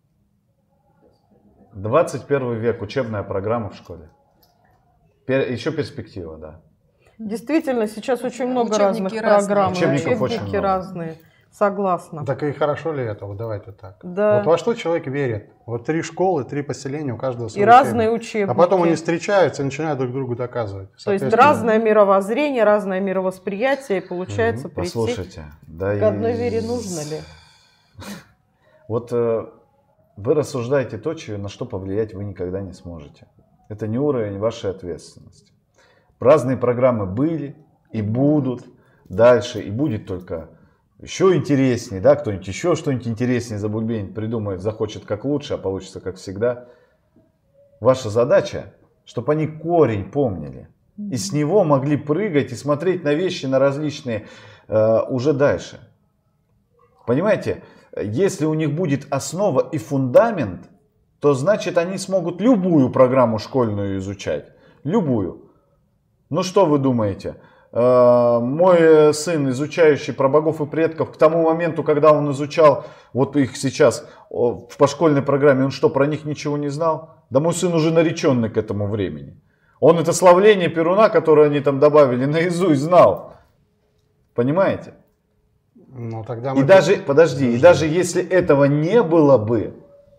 21 век, учебная программа в школе. Еще перспектива, да. Действительно, сейчас очень много разных программ. Учебников очень много. Разные. Согласна. Так и хорошо ли это? Вот давайте так. Да. Вот во что человек верит? Вот 3 школы, 3 поселения, у каждого свой и разные учебники. А потом они встречаются и начинают друг другу доказывать. То есть разное мировоззрение, разное мировосприятие, и получается прийти. Послушайте, да, к одной вере нужно ли? Вот вы рассуждаете то, на что повлиять вы никогда не сможете. Это не уровень вашей ответственности. Разные программы были и будут дальше, и будет только еще интереснее, да, кто-нибудь еще что-нибудь интереснее забульбенит, придумает, захочет как лучше, а получится как всегда. Ваша задача, чтобы они корень помнили, и с него могли прыгать и смотреть на вещи, на различные уже дальше. Понимаете, если у них будет основа и фундамент, то значит они смогут любую программу школьную изучать, любую. Ну что вы думаете? Мой сын, изучающий про богов и предков, к тому моменту, когда он изучал вот их сейчас по школьной программе, он что, про них ничего не знал? Да мой сын уже нареченный к этому времени. Он это славление Перуна, которое они там добавили, наизусть знал. Понимаете? Ну, тогда и даже, подожди, и даже если этого не было бы,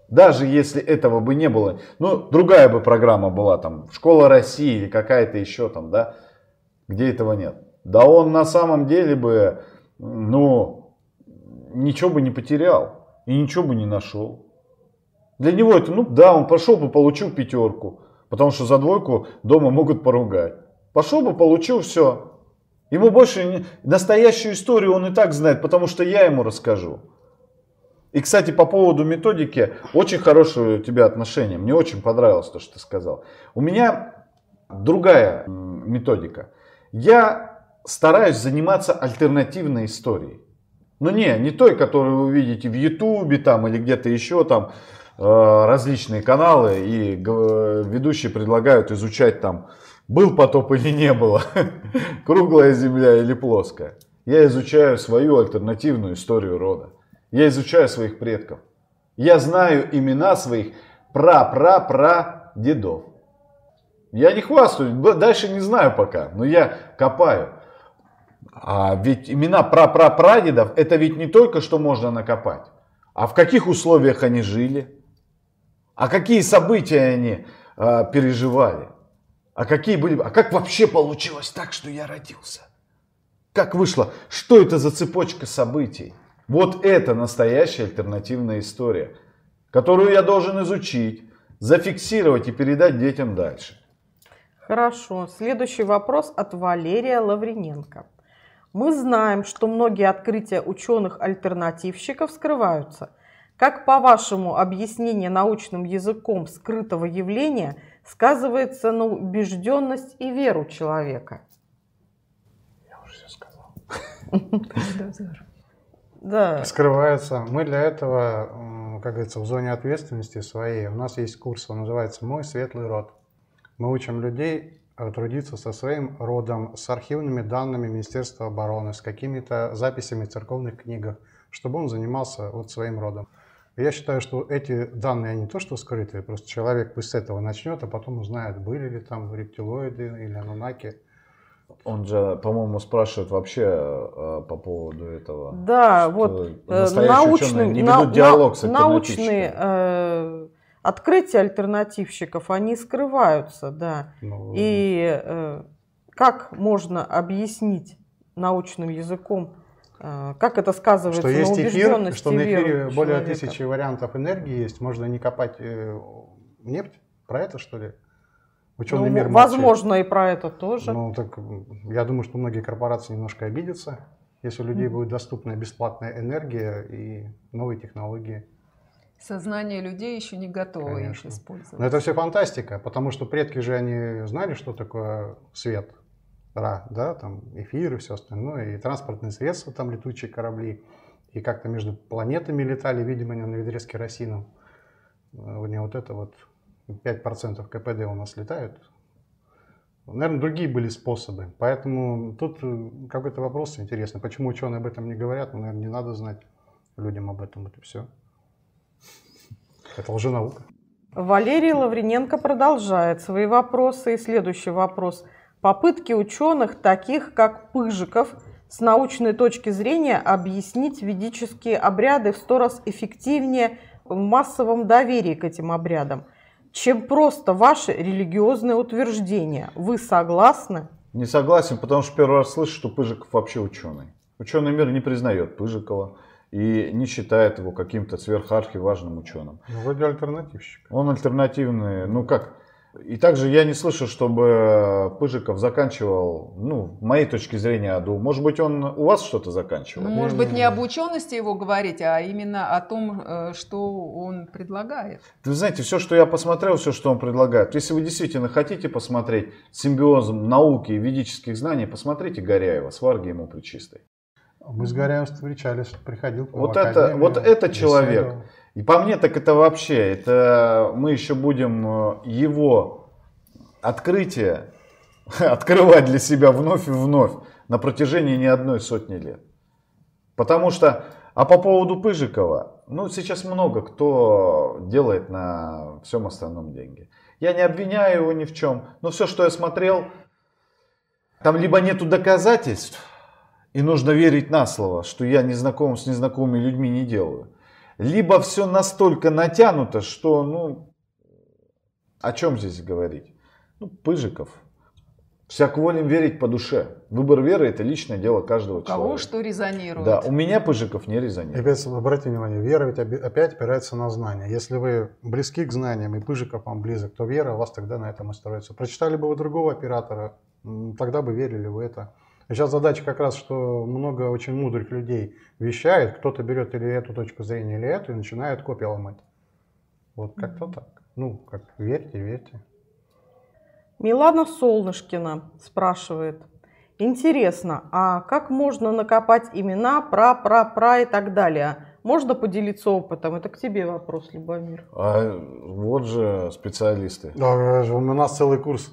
ну, другая бы программа была, там, Школа России или какая-то еще там, да, где этого нет. Да он на самом деле бы, ну, ничего бы не потерял и ничего бы не нашел. Для него это, ну да, он пошел бы, получил 5, потому что за 2 дома могут поругать. Пошел бы, получил, все. Ему больше настоящую историю он и так знает, потому что я ему расскажу. И, кстати, по поводу методики, очень хорошее у тебя отношение. Мне очень понравилось то, что ты сказал. У меня другая методика. Я стараюсь заниматься альтернативной историей. Но не той, которую вы видите в Ютубе там, или где-то еще там различные каналы, и ведущие предлагают изучать там, был потоп или не было, круглая земля или плоская. Я изучаю свою альтернативную историю рода. Я изучаю своих предков. Я знаю имена своих пра-пра-пра-дедов. Я не хвастаюсь, дальше не знаю пока, но я копаю. А ведь имена пра-пра-прадедов, это ведь не только что можно накопать, а в каких условиях они жили, а какие события они переживали, а как вообще получилось так, что я родился. Как вышло, что это за цепочка событий. Вот это настоящая альтернативная история, которую я должен изучить, зафиксировать и передать детям дальше. Хорошо. Следующий вопрос от Валерия Лавриненко. Мы знаем, что многие открытия ученых-альтернативщиков скрываются. Как, по-вашему, объяснение научным языком скрытого явления сказывается на убежденность и веру человека? Я уже все сказал. Да. Скрывается. Мы для этого, как говорится, в зоне ответственности своей. У нас есть курс, он называется «Мой светлый род». Мы учим людей трудиться со своим родом, с архивными данными Министерства обороны, с какими-то записями в церковных книгах, чтобы он занимался вот своим родом. И я считаю, что эти данные, они не то что скрытые, просто человек пусть с этого начнет, а потом узнает, были ли там рептилоиды или анунаки. Он же, по-моему, спрашивает вообще по поводу этого. Да, вот научные не ведут диалог с альтернативщиками. Научные открытия альтернативщиков, они скрываются, да. И как можно объяснить научным языком, как это сказывается что есть на убежденности, что на эфире более человека? 1000 вариантов энергии есть, можно не копать нефть? Про это, что ли? Ученый мир молчит. Возможно, и про это тоже. Ну, так я думаю, что многие корпорации немножко обидятся, если у людей будет доступна бесплатная энергия и новые технологии. Сознание людей еще не готово, Конечно. их использовать. Но это все фантастика, потому что предки же они знали, что такое свет, да, там эфир и все остальное, и транспортные средства, там летучие корабли, и как-то между планетами летали, видимо, на ведре с керосином. У него вот это вот 5% КПД у нас летают. Наверное, другие были способы. Поэтому тут какой-то вопрос интересный. Почему ученые об этом не говорят? Ну, наверное, не надо знать людям об этом. Это все. Это лженаука. Валерий Лавриненко продолжает свои вопросы. И следующий вопрос. Попытки ученых, таких как Пыжиков, с научной точки зрения объяснить ведические обряды в 100 раз эффективнее в массовом доверии к этим обрядам, чем просто ваши религиозные утверждения. Вы согласны? Не согласен, потому что первый раз слышу, что Пыжиков вообще ученый. Ученый мир не признает Пыжикова и не считает его каким-то сверхархиважным ученым. Ну, вроде альтернативщик. Он альтернативный, ну как. И также я не слышу, чтобы Пыжиков заканчивал, ну, с моей точки зрения, АДУ. Может быть, он у вас что-то заканчивал? Ну, может быть, не об учености его говорить, а именно о том, что он предлагает. Вы знаете, все, что я посмотрел, все, что он предлагает. Если вы действительно хотите посмотреть симбиозом науки и ведических знаний, посмотрите Горяева с Варги ему причистой. Мы с Горяем встречались, приходил. Вот это человек. И по мне так это вообще, это мы еще будем его открытие открывать для себя вновь и вновь на протяжении не одной сотни лет. Потому что, а по поводу Пыжикова, ну сейчас много кто делает на всем остальном деньги. Я не обвиняю его ни в чем, но все, что я смотрел, там либо нету доказательств, и нужно верить на слово, что я незнаком с незнакомыми людьми не делаю. Либо все настолько натянуто, что, ну, о чем здесь говорить? Ну, Пыжиков. Всяк волен верить по душе. Выбор веры – это личное дело каждого человека. Кого что резонирует. Да, у меня Пыжиков не резонирует. Опять обратите внимание, вера ведь опять опирается на знания. Если вы близки к знаниям и Пыжиков вам близок, то вера у вас тогда на этом и строится. Прочитали бы вы другого оператора, тогда бы верили в это. Сейчас задача как раз, что много очень мудрых людей вещает, кто-то берет или эту точку зрения, или эту, и начинает копии ломать. Вот как-то так. Ну, как верьте, верьте. Милана Солнышкина спрашивает. Интересно, а как можно накопать имена, пра и так далее? Можно поделиться опытом? Это к тебе вопрос, Любомир. А вот же специалисты. Да, у нас целый курс.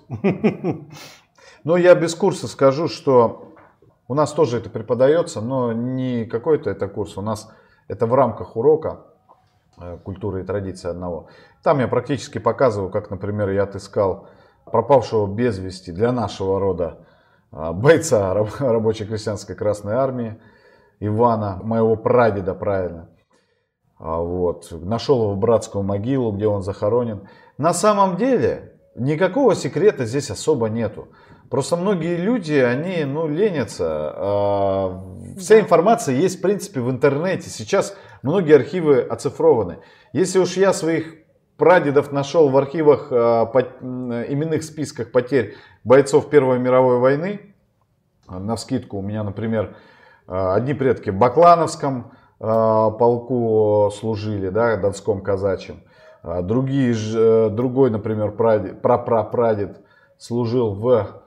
Ну, я без курса скажу, что у нас тоже это преподается, но не какой-то это курс. У нас это в рамках урока культуры и традиции одного. Там я практически показываю, как, например, я отыскал пропавшего без вести для нашего рода бойца рабоче-крестьянской Красной Армии Ивана, моего прадеда, правильно. Вот. Нашел его в братскую могилу, где он захоронен. На самом деле никакого секрета здесь особо нету. Просто многие люди, они ленятся. Вся информация есть, в принципе, в интернете. Сейчас многие архивы оцифрованы. Если уж я своих прадедов нашел в архивах именных списках потерь бойцов Первой мировой войны, навскидку у меня, например, одни предки в Баклановском полку служили, да, Донском казачьем. Другой, например, прапрадед служил в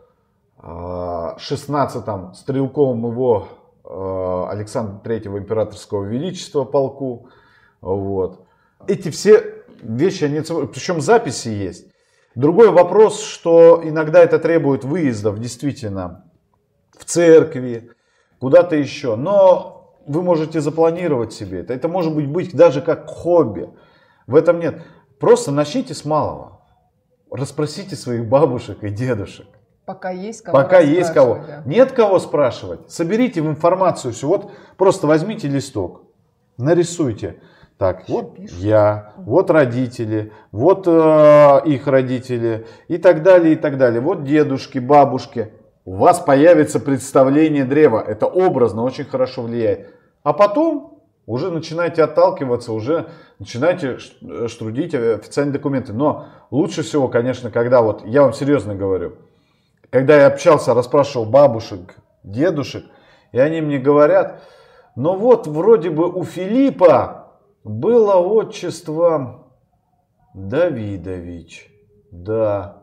16-м стрелковом его Александра III императорского величества полку. Вот. Эти все вещи, они, причем записи есть. Другой вопрос, что иногда это требует выездов, действительно, в церкви, куда-то еще. Но вы можете запланировать себе это. Это может быть даже как хобби. В этом нет. Просто начните с малого. Расспросите своих бабушек и дедушек. Пока есть кого. Пока есть кого. Да. Нет кого спрашивать. Соберите информацию. Все. Вот просто возьмите листок, нарисуйте. Так, вот я, вот родители, вот их родители и так далее, и так далее. Вот дедушки, бабушки. У вас появится представление древа. Это образно очень хорошо влияет. А потом уже начинаете отталкиваться, уже начинаете штрудить официальные документы. Но лучше всего, конечно, когда, вот я вам серьезно говорю, когда я общался, расспрашивал бабушек, дедушек, и они мне говорят, ну вот вроде бы у Филиппа Было отчество Давидович. Да.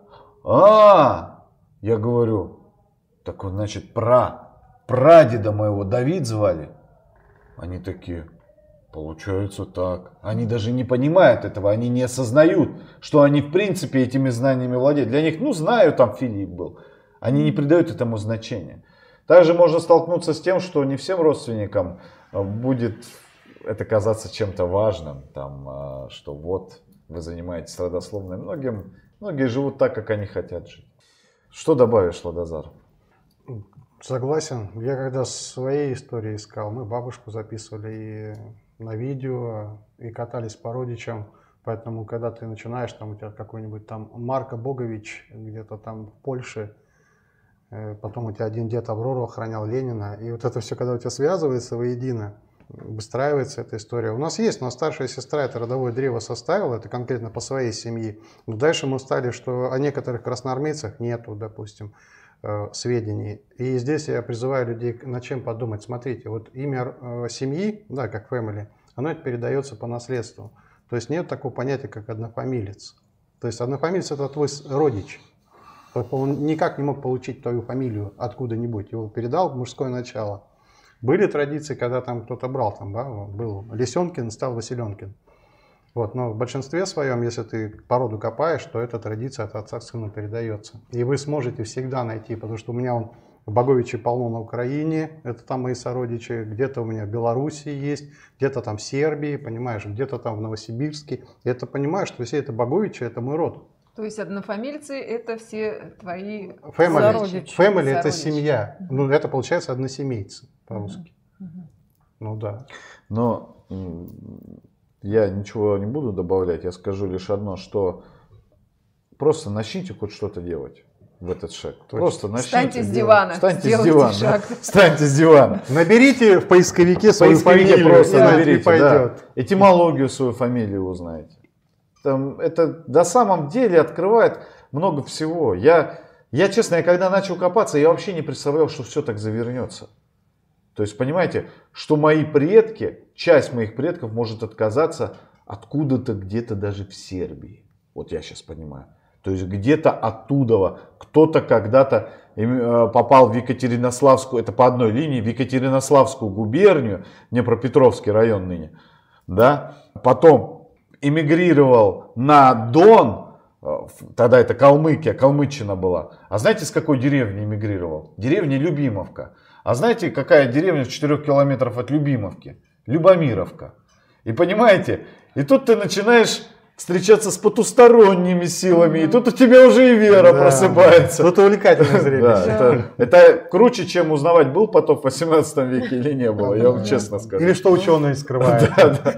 Я говорю, так вот, значит, прадеда моего Давид звали. Они такие, получается так. Они даже не понимают этого, они не осознают, что они в принципе этими знаниями владеют. Для них, знаю, там Филипп был. Они не придают этому значения. Также можно столкнуться с тем, что не всем родственникам будет это казаться чем-то важным. Там, что вот вы занимаетесь родословной. Многие живут так, как они хотят жить. Что добавишь, Ладозар? Согласен. Я когда своей истории искал, мы бабушку записывали и на видео, и катались по родичам. Поэтому, когда ты начинаешь, там у тебя какой-нибудь там Марко Богович где-то там в Польше, потом у тебя один дед Аврору охранял Ленина, и вот это все, когда у тебя связывается воедино, выстраивается эта история. У нас старшая сестра это родовое древо составила, это конкретно по своей семье. Но дальше мы стали, что о некоторых красноармейцах нету, допустим, сведений. И здесь я призываю людей над чем подумать. Смотрите, вот имя семьи, да, как family, оно передается по наследству. То есть нет такого понятия, как однофамилец. То есть однофамилец это твой родич. Он никак не мог получить твою фамилию откуда-нибудь. Его передал в мужское начало. Были традиции, когда там кто-то брал, там, да, был Лисенкин, стал Василенкин. Вот, но в большинстве своем, если ты по роду копаешь, то эта традиция от отца к сыну передается. И вы сможете всегда найти, потому что у меня в Боговиче полно на Украине, это там мои сородичи, где-то у меня в Белоруссии есть, где-то там в Сербии, понимаешь, где-то там в Новосибирске. И это понимаешь, что все это Боговичи, это мой род. То есть однофамильцы это все твои сородичи. Family это семья. Ну, это получается односемейцы по-русски. Ну да. Но я ничего не буду добавлять. Я скажу лишь одно, что просто начните хоть что-то делать в этот шаг. Просто начните. Встаньте с дивана. Встаньте с дивана. Да. Встаньте с дивана. Наберите в поисковике свою фамилию. Просто наберите, и пойдет. Да. Этимологию свою фамилию узнаете. Это на самом деле открывает много всего. Я честно, когда начал копаться, я вообще не представлял, что все так завернется. То есть, понимаете, что мои предки, часть моих предков может отказаться откуда-то где-то даже в Сербии. Вот я сейчас понимаю. То есть, где-то оттуда кто-то когда-то попал в Екатеринославскую, это по одной линии, в Екатеринославскую губернию, Днепропетровский район ныне, да, потом эмигрировал на Дон, тогда это Калмыкия, Калмыччина была. А знаете, с какой деревни эмигрировал? Деревня Любимовка. А знаете, какая деревня в 4 километрах от Любимовки? Любомировка. И понимаете, и тут ты начинаешь встречаться с потусторонними силами, и тут у тебя уже и вера просыпается. Тут увлекательное зрелище. Это круче, чем узнавать, был потоп в 18 веке или не было, я вам честно скажу. Или что ученые скрывают.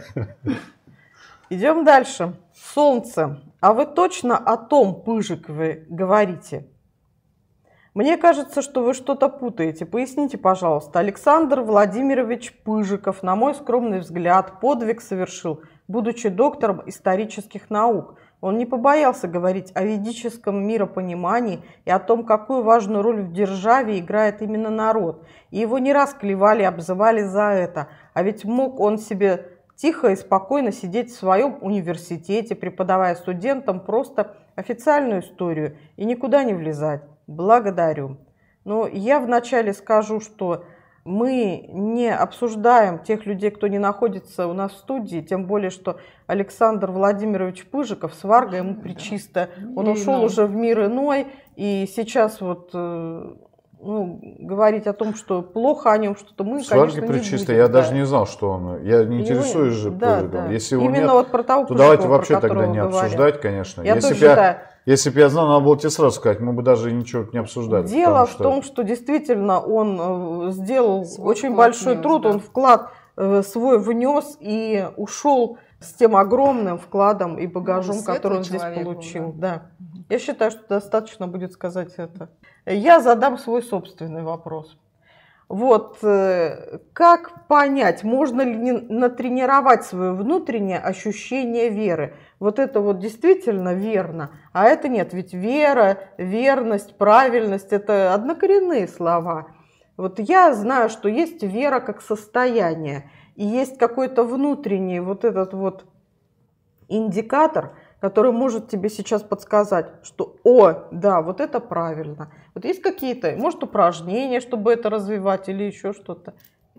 Идем дальше. Солнце. А вы точно о том Пыжикове говорите? Мне кажется, что вы что-то путаете. Поясните, пожалуйста. Александр Владимирович Пыжиков, на мой скромный взгляд, подвиг совершил, будучи доктором исторических наук. Он не побоялся говорить о ведическом миропонимании и о том, какую важную роль в державе играет именно народ. И его не раз клевали, обзывали за это. А ведь мог он себе тихо и спокойно сидеть в своем университете, преподавая студентам просто официальную историю и никуда не влезать. Благодарю. Но я вначале скажу, что мы не обсуждаем тех людей, кто не находится у нас в студии, тем более, что Александр Владимирович Пыжиков, сварга ему причисто. Он ушел уже в мир иной, и сейчас вот говорить о том, что плохо о нем что-то мы, конечно, не будем. Я даже не знал, что он. Я не интересуюсь же Пыжиковым. Да. Если его именно нет, вот про того то Пыжикова, давайте вообще тогда не обсуждать, конечно. Если бы я знал, надо было тебе сразу сказать, мы бы даже ничего не обсуждали. Дело в том, что действительно он сделал очень большой труд, он вклад свой внес и ушел с тем огромным вкладом и багажом, который он здесь получил. Да. Я считаю, что достаточно будет сказать это. Я задам свой собственный вопрос. Вот, как понять, можно ли натренировать свое внутреннее ощущение веры? Вот это вот действительно верно, а это нет. Ведь вера, верность, правильность – это однокоренные слова. Вот я знаю, что есть вера как состояние. и есть какой-то внутренний вот этот вот индикатор, который может тебе сейчас подсказать, что, о, да, вот это правильно. Вот есть какие-то, может, упражнения, чтобы это развивать или еще что-то?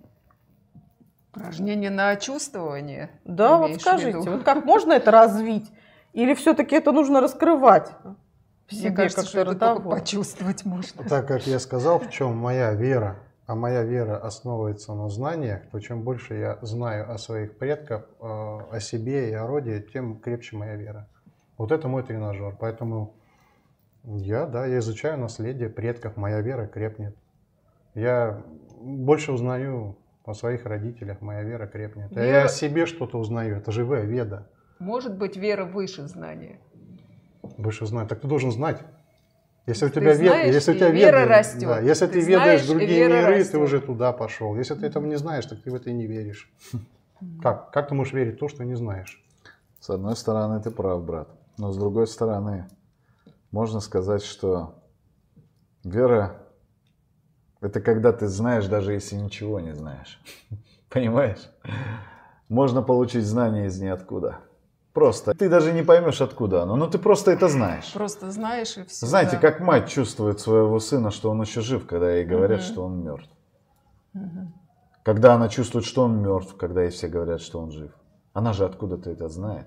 Упражнение на чувствование? Да, вот скажите, вот как можно это развить? Или все-таки это нужно раскрывать? Мне кажется, что это только почувствовать можно. Так как я сказал, в чем моя вера, а моя вера основывается на знаниях, то чем больше я знаю о своих предках, о себе и о роде, тем крепче моя вера. Вот это мой тренажер. Поэтому я изучаю наследие предков, моя вера крепнет. Я больше узнаю о своих родителях, моя вера крепнет. А я о себе что-то узнаю, это живая веда. Может быть, вера выше знания. Выше знания. Так ты должен знать. Если у Ты тебя знаешь, если у тебя вера веда, растет. Да, если ты знаешь, ведаешь другие миры, растет. ты уже туда пошел. Если ты этого не знаешь, так ты в это и не веришь. Как? Как ты можешь верить в то, что не знаешь? С одной стороны, ты прав, брат. Но с другой стороны, можно сказать, что вера – это когда ты знаешь, даже если ничего не знаешь. Понимаешь? Можно получить знание из ниоткуда. Просто. Ты даже не поймешь, откуда оно, но ты просто это знаешь. Просто знаешь и все. Знаете, да. как мать чувствует своего сына, что он еще жив, когда ей говорят, что он мертв. Когда она чувствует, что он мертв, когда ей все говорят, что он жив. Она же откуда-то это знает.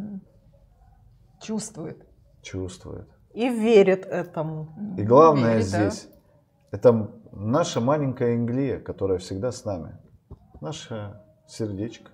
Чувствует. Чувствует. И верит этому. И главное Верит, здесь, это наша маленькая Инглия, которая всегда с нами. Наше сердечко.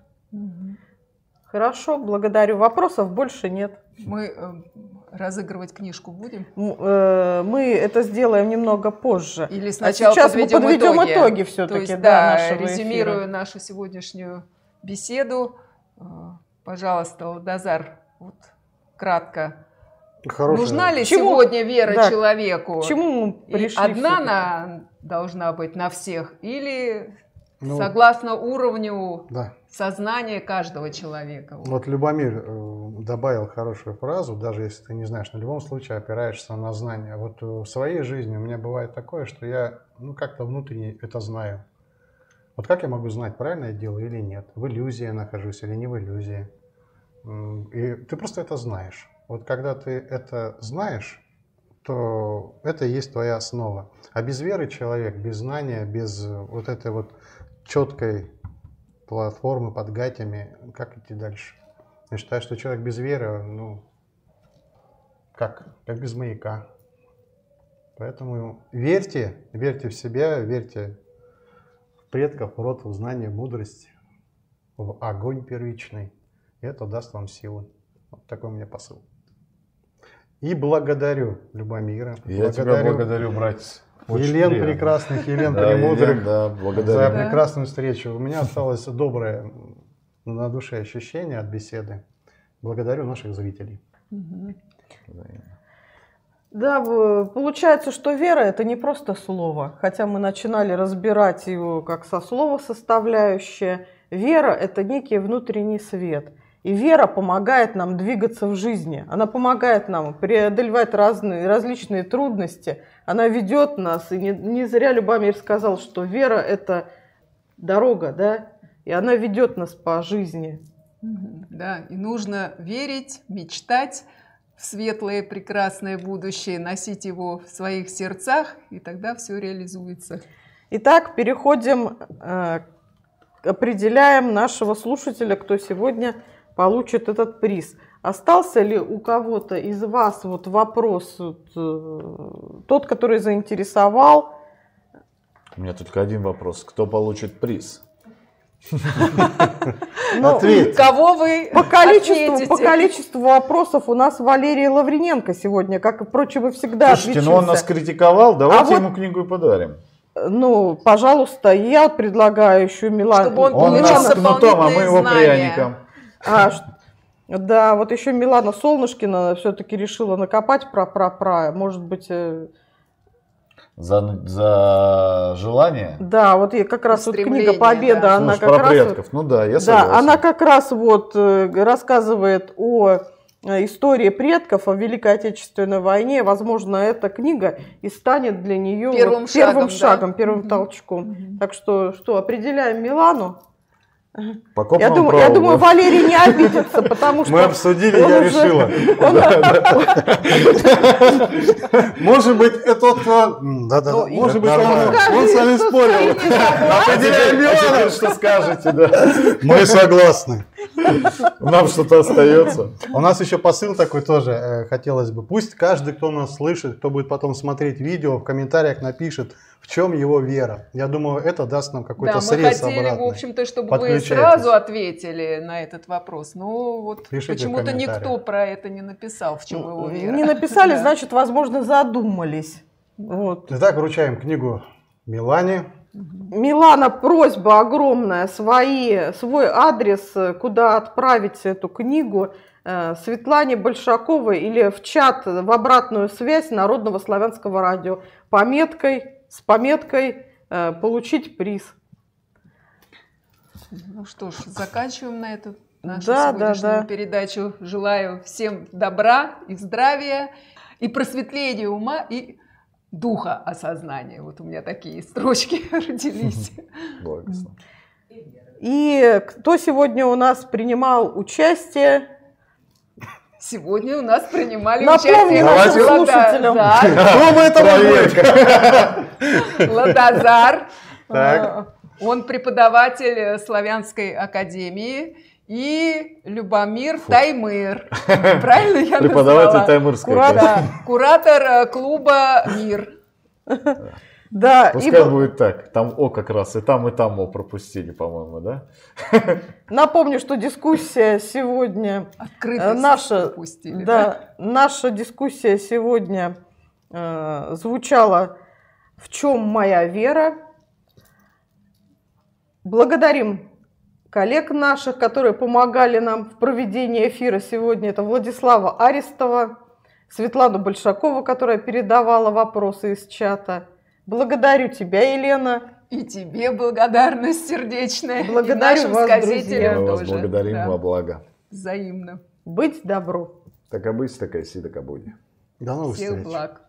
Хорошо, благодарю. Вопросов больше нет. Мы разыгрывать книжку будем? Мы это сделаем немного позже. Или сначала сейчас подведем мы подведем итоги То все-таки. есть, нашего резюмируя эфира. нашу сегодняшнюю беседу, пожалуйста, Ладазар, вот кратко. Хорошая. Нужна ли Чему? сегодня вера Да. человеку? К чему мы И пришли? одна всё-таки? она должна быть на всех? Или Ну, согласно уровню Да. сознания каждого человека? Вот Любомир добавил хорошую фразу, даже если ты не знаешь, но в любом случае опираешься на знания. Вот в своей жизни у меня бывает такое, что я как-то внутренне это знаю. Вот как я могу знать, правильно я делаю или нет? В иллюзии я нахожусь или не в иллюзии? И ты просто это знаешь. Вот когда ты это знаешь, то это и есть твоя основа. А без веры человек, без знания, без вот этой вот четкой платформы под гатями, как идти дальше? Я считаю, что человек без веры, как без маяка. Поэтому верьте в себя, верьте в предков, в род, в знание, мудрость, в огонь первичный. И это даст вам силы. Вот такой у меня посыл. И благодарю Любомира. Я тебя благодарю, братец. Очень Елен приятно. прекрасных, Елен Да, премудрых. Елен, да, благодарю. За Да. прекрасную встречу. У меня осталось доброе на душе ощущение от беседы. Благодарю наших зрителей. Да, получается, что вера – это не просто слово. Хотя мы начинали разбирать его как со слова составляющее. Вера – это некий внутренний свет. И вера помогает нам двигаться в жизни. Она помогает нам преодолевать различные трудности. Она ведет нас. И не зря Любомир сказал, что вера – это дорога, да? И она ведет нас по жизни. Да, и нужно верить, мечтать в светлое, прекрасное будущее, носить его в своих сердцах, и тогда все реализуется. Итак, переходим, определяем нашего слушателя, кто сегодня получит этот приз. Остался ли у кого-то из вас вот вопрос, тот, который заинтересовал? У меня только один вопрос. Кто получит приз? Ответь. Кого вы По количеству отметите? вопросов у нас Валерий Лавриненко сегодня, как, впрочем, и всегда Слушайте, ну он нас отличился. критиковал, давайте вот- ему книгу и подарим. Ну, пожалуйста, я вот предлагаю еще Милану. Чтобы он Он получил нас кнутом, а мы дополнительные его знания. пряником. Да, вот еще Милана Солнышкина все-таки решила накопать может быть... За желание? Да, вот я как раз вот Стремление, книга «Победа», да. она Ну, как про раз... предков. Ну да, я Да, согласен. она как раз вот рассказывает о истории предков, о Великой Отечественной войне. Возможно, эта книга и станет для нее Первым первым шагом, да? первым толчком. Так что определяем Милану. Я думаю, Валерий не обидится, потому что... Мы обсудили, я решила. Может быть, этот... Может быть, он с вами спорил. Определяем миллионов, что скажете, да. Мы согласны. Нам что-то остается. У нас еще посыл такой тоже хотелось бы. Пусть каждый, кто нас слышит, кто будет потом смотреть видео, в комментариях напишет, в чем его вера. Я думаю, это даст нам какой-то срез обратный. Мы хотели, в общем-то, чтобы вы сразу ответили на этот вопрос. Но вот почему-то никто про это не написал, в чем его вера. Не написали, значит, возможно, задумались. Вот. Итак, вручаем книгу Милане. Милана, просьба огромная, свой адрес, куда отправить эту книгу, Светлане Большаковой или в чат в обратную связь Народного славянского радио с пометкой «Получить приз». Ну что ж, заканчиваем на эту нашу сегодняшнюю передачу. Желаю всем добра и здравия, и просветления ума, и духа осознания. Вот у меня такие строчки родились. И кто сегодня у нас принимал участие? Сегодня у нас принимали участие нашим слушателям. Кто это будет? Ладазар. Он преподаватель Славянской академии. И Любомир Таймыр. Правильно я назвала? Преподаватель Таймырской. Куратор клуба «Мир». Да, пускай будет так. Там как раз и там пропустили, по-моему, да? Напомню, что дискуссия сегодня... Наша дискуссия сегодня звучала «В чем моя вера?». Благодарим коллег наших, которые помогали нам в проведении эфира сегодня. Это Владислава Арестова, Светлану Большакову, которая передавала вопросы из чата. Благодарю тебя, Елена. И тебе благодарность сердечная. Благодарю и вас, сказителям друзья. Мы вас благодарим во благо. Взаимно. Быть добру. Так и быть, так и си, так и будет. До новых встреч. Всех благ.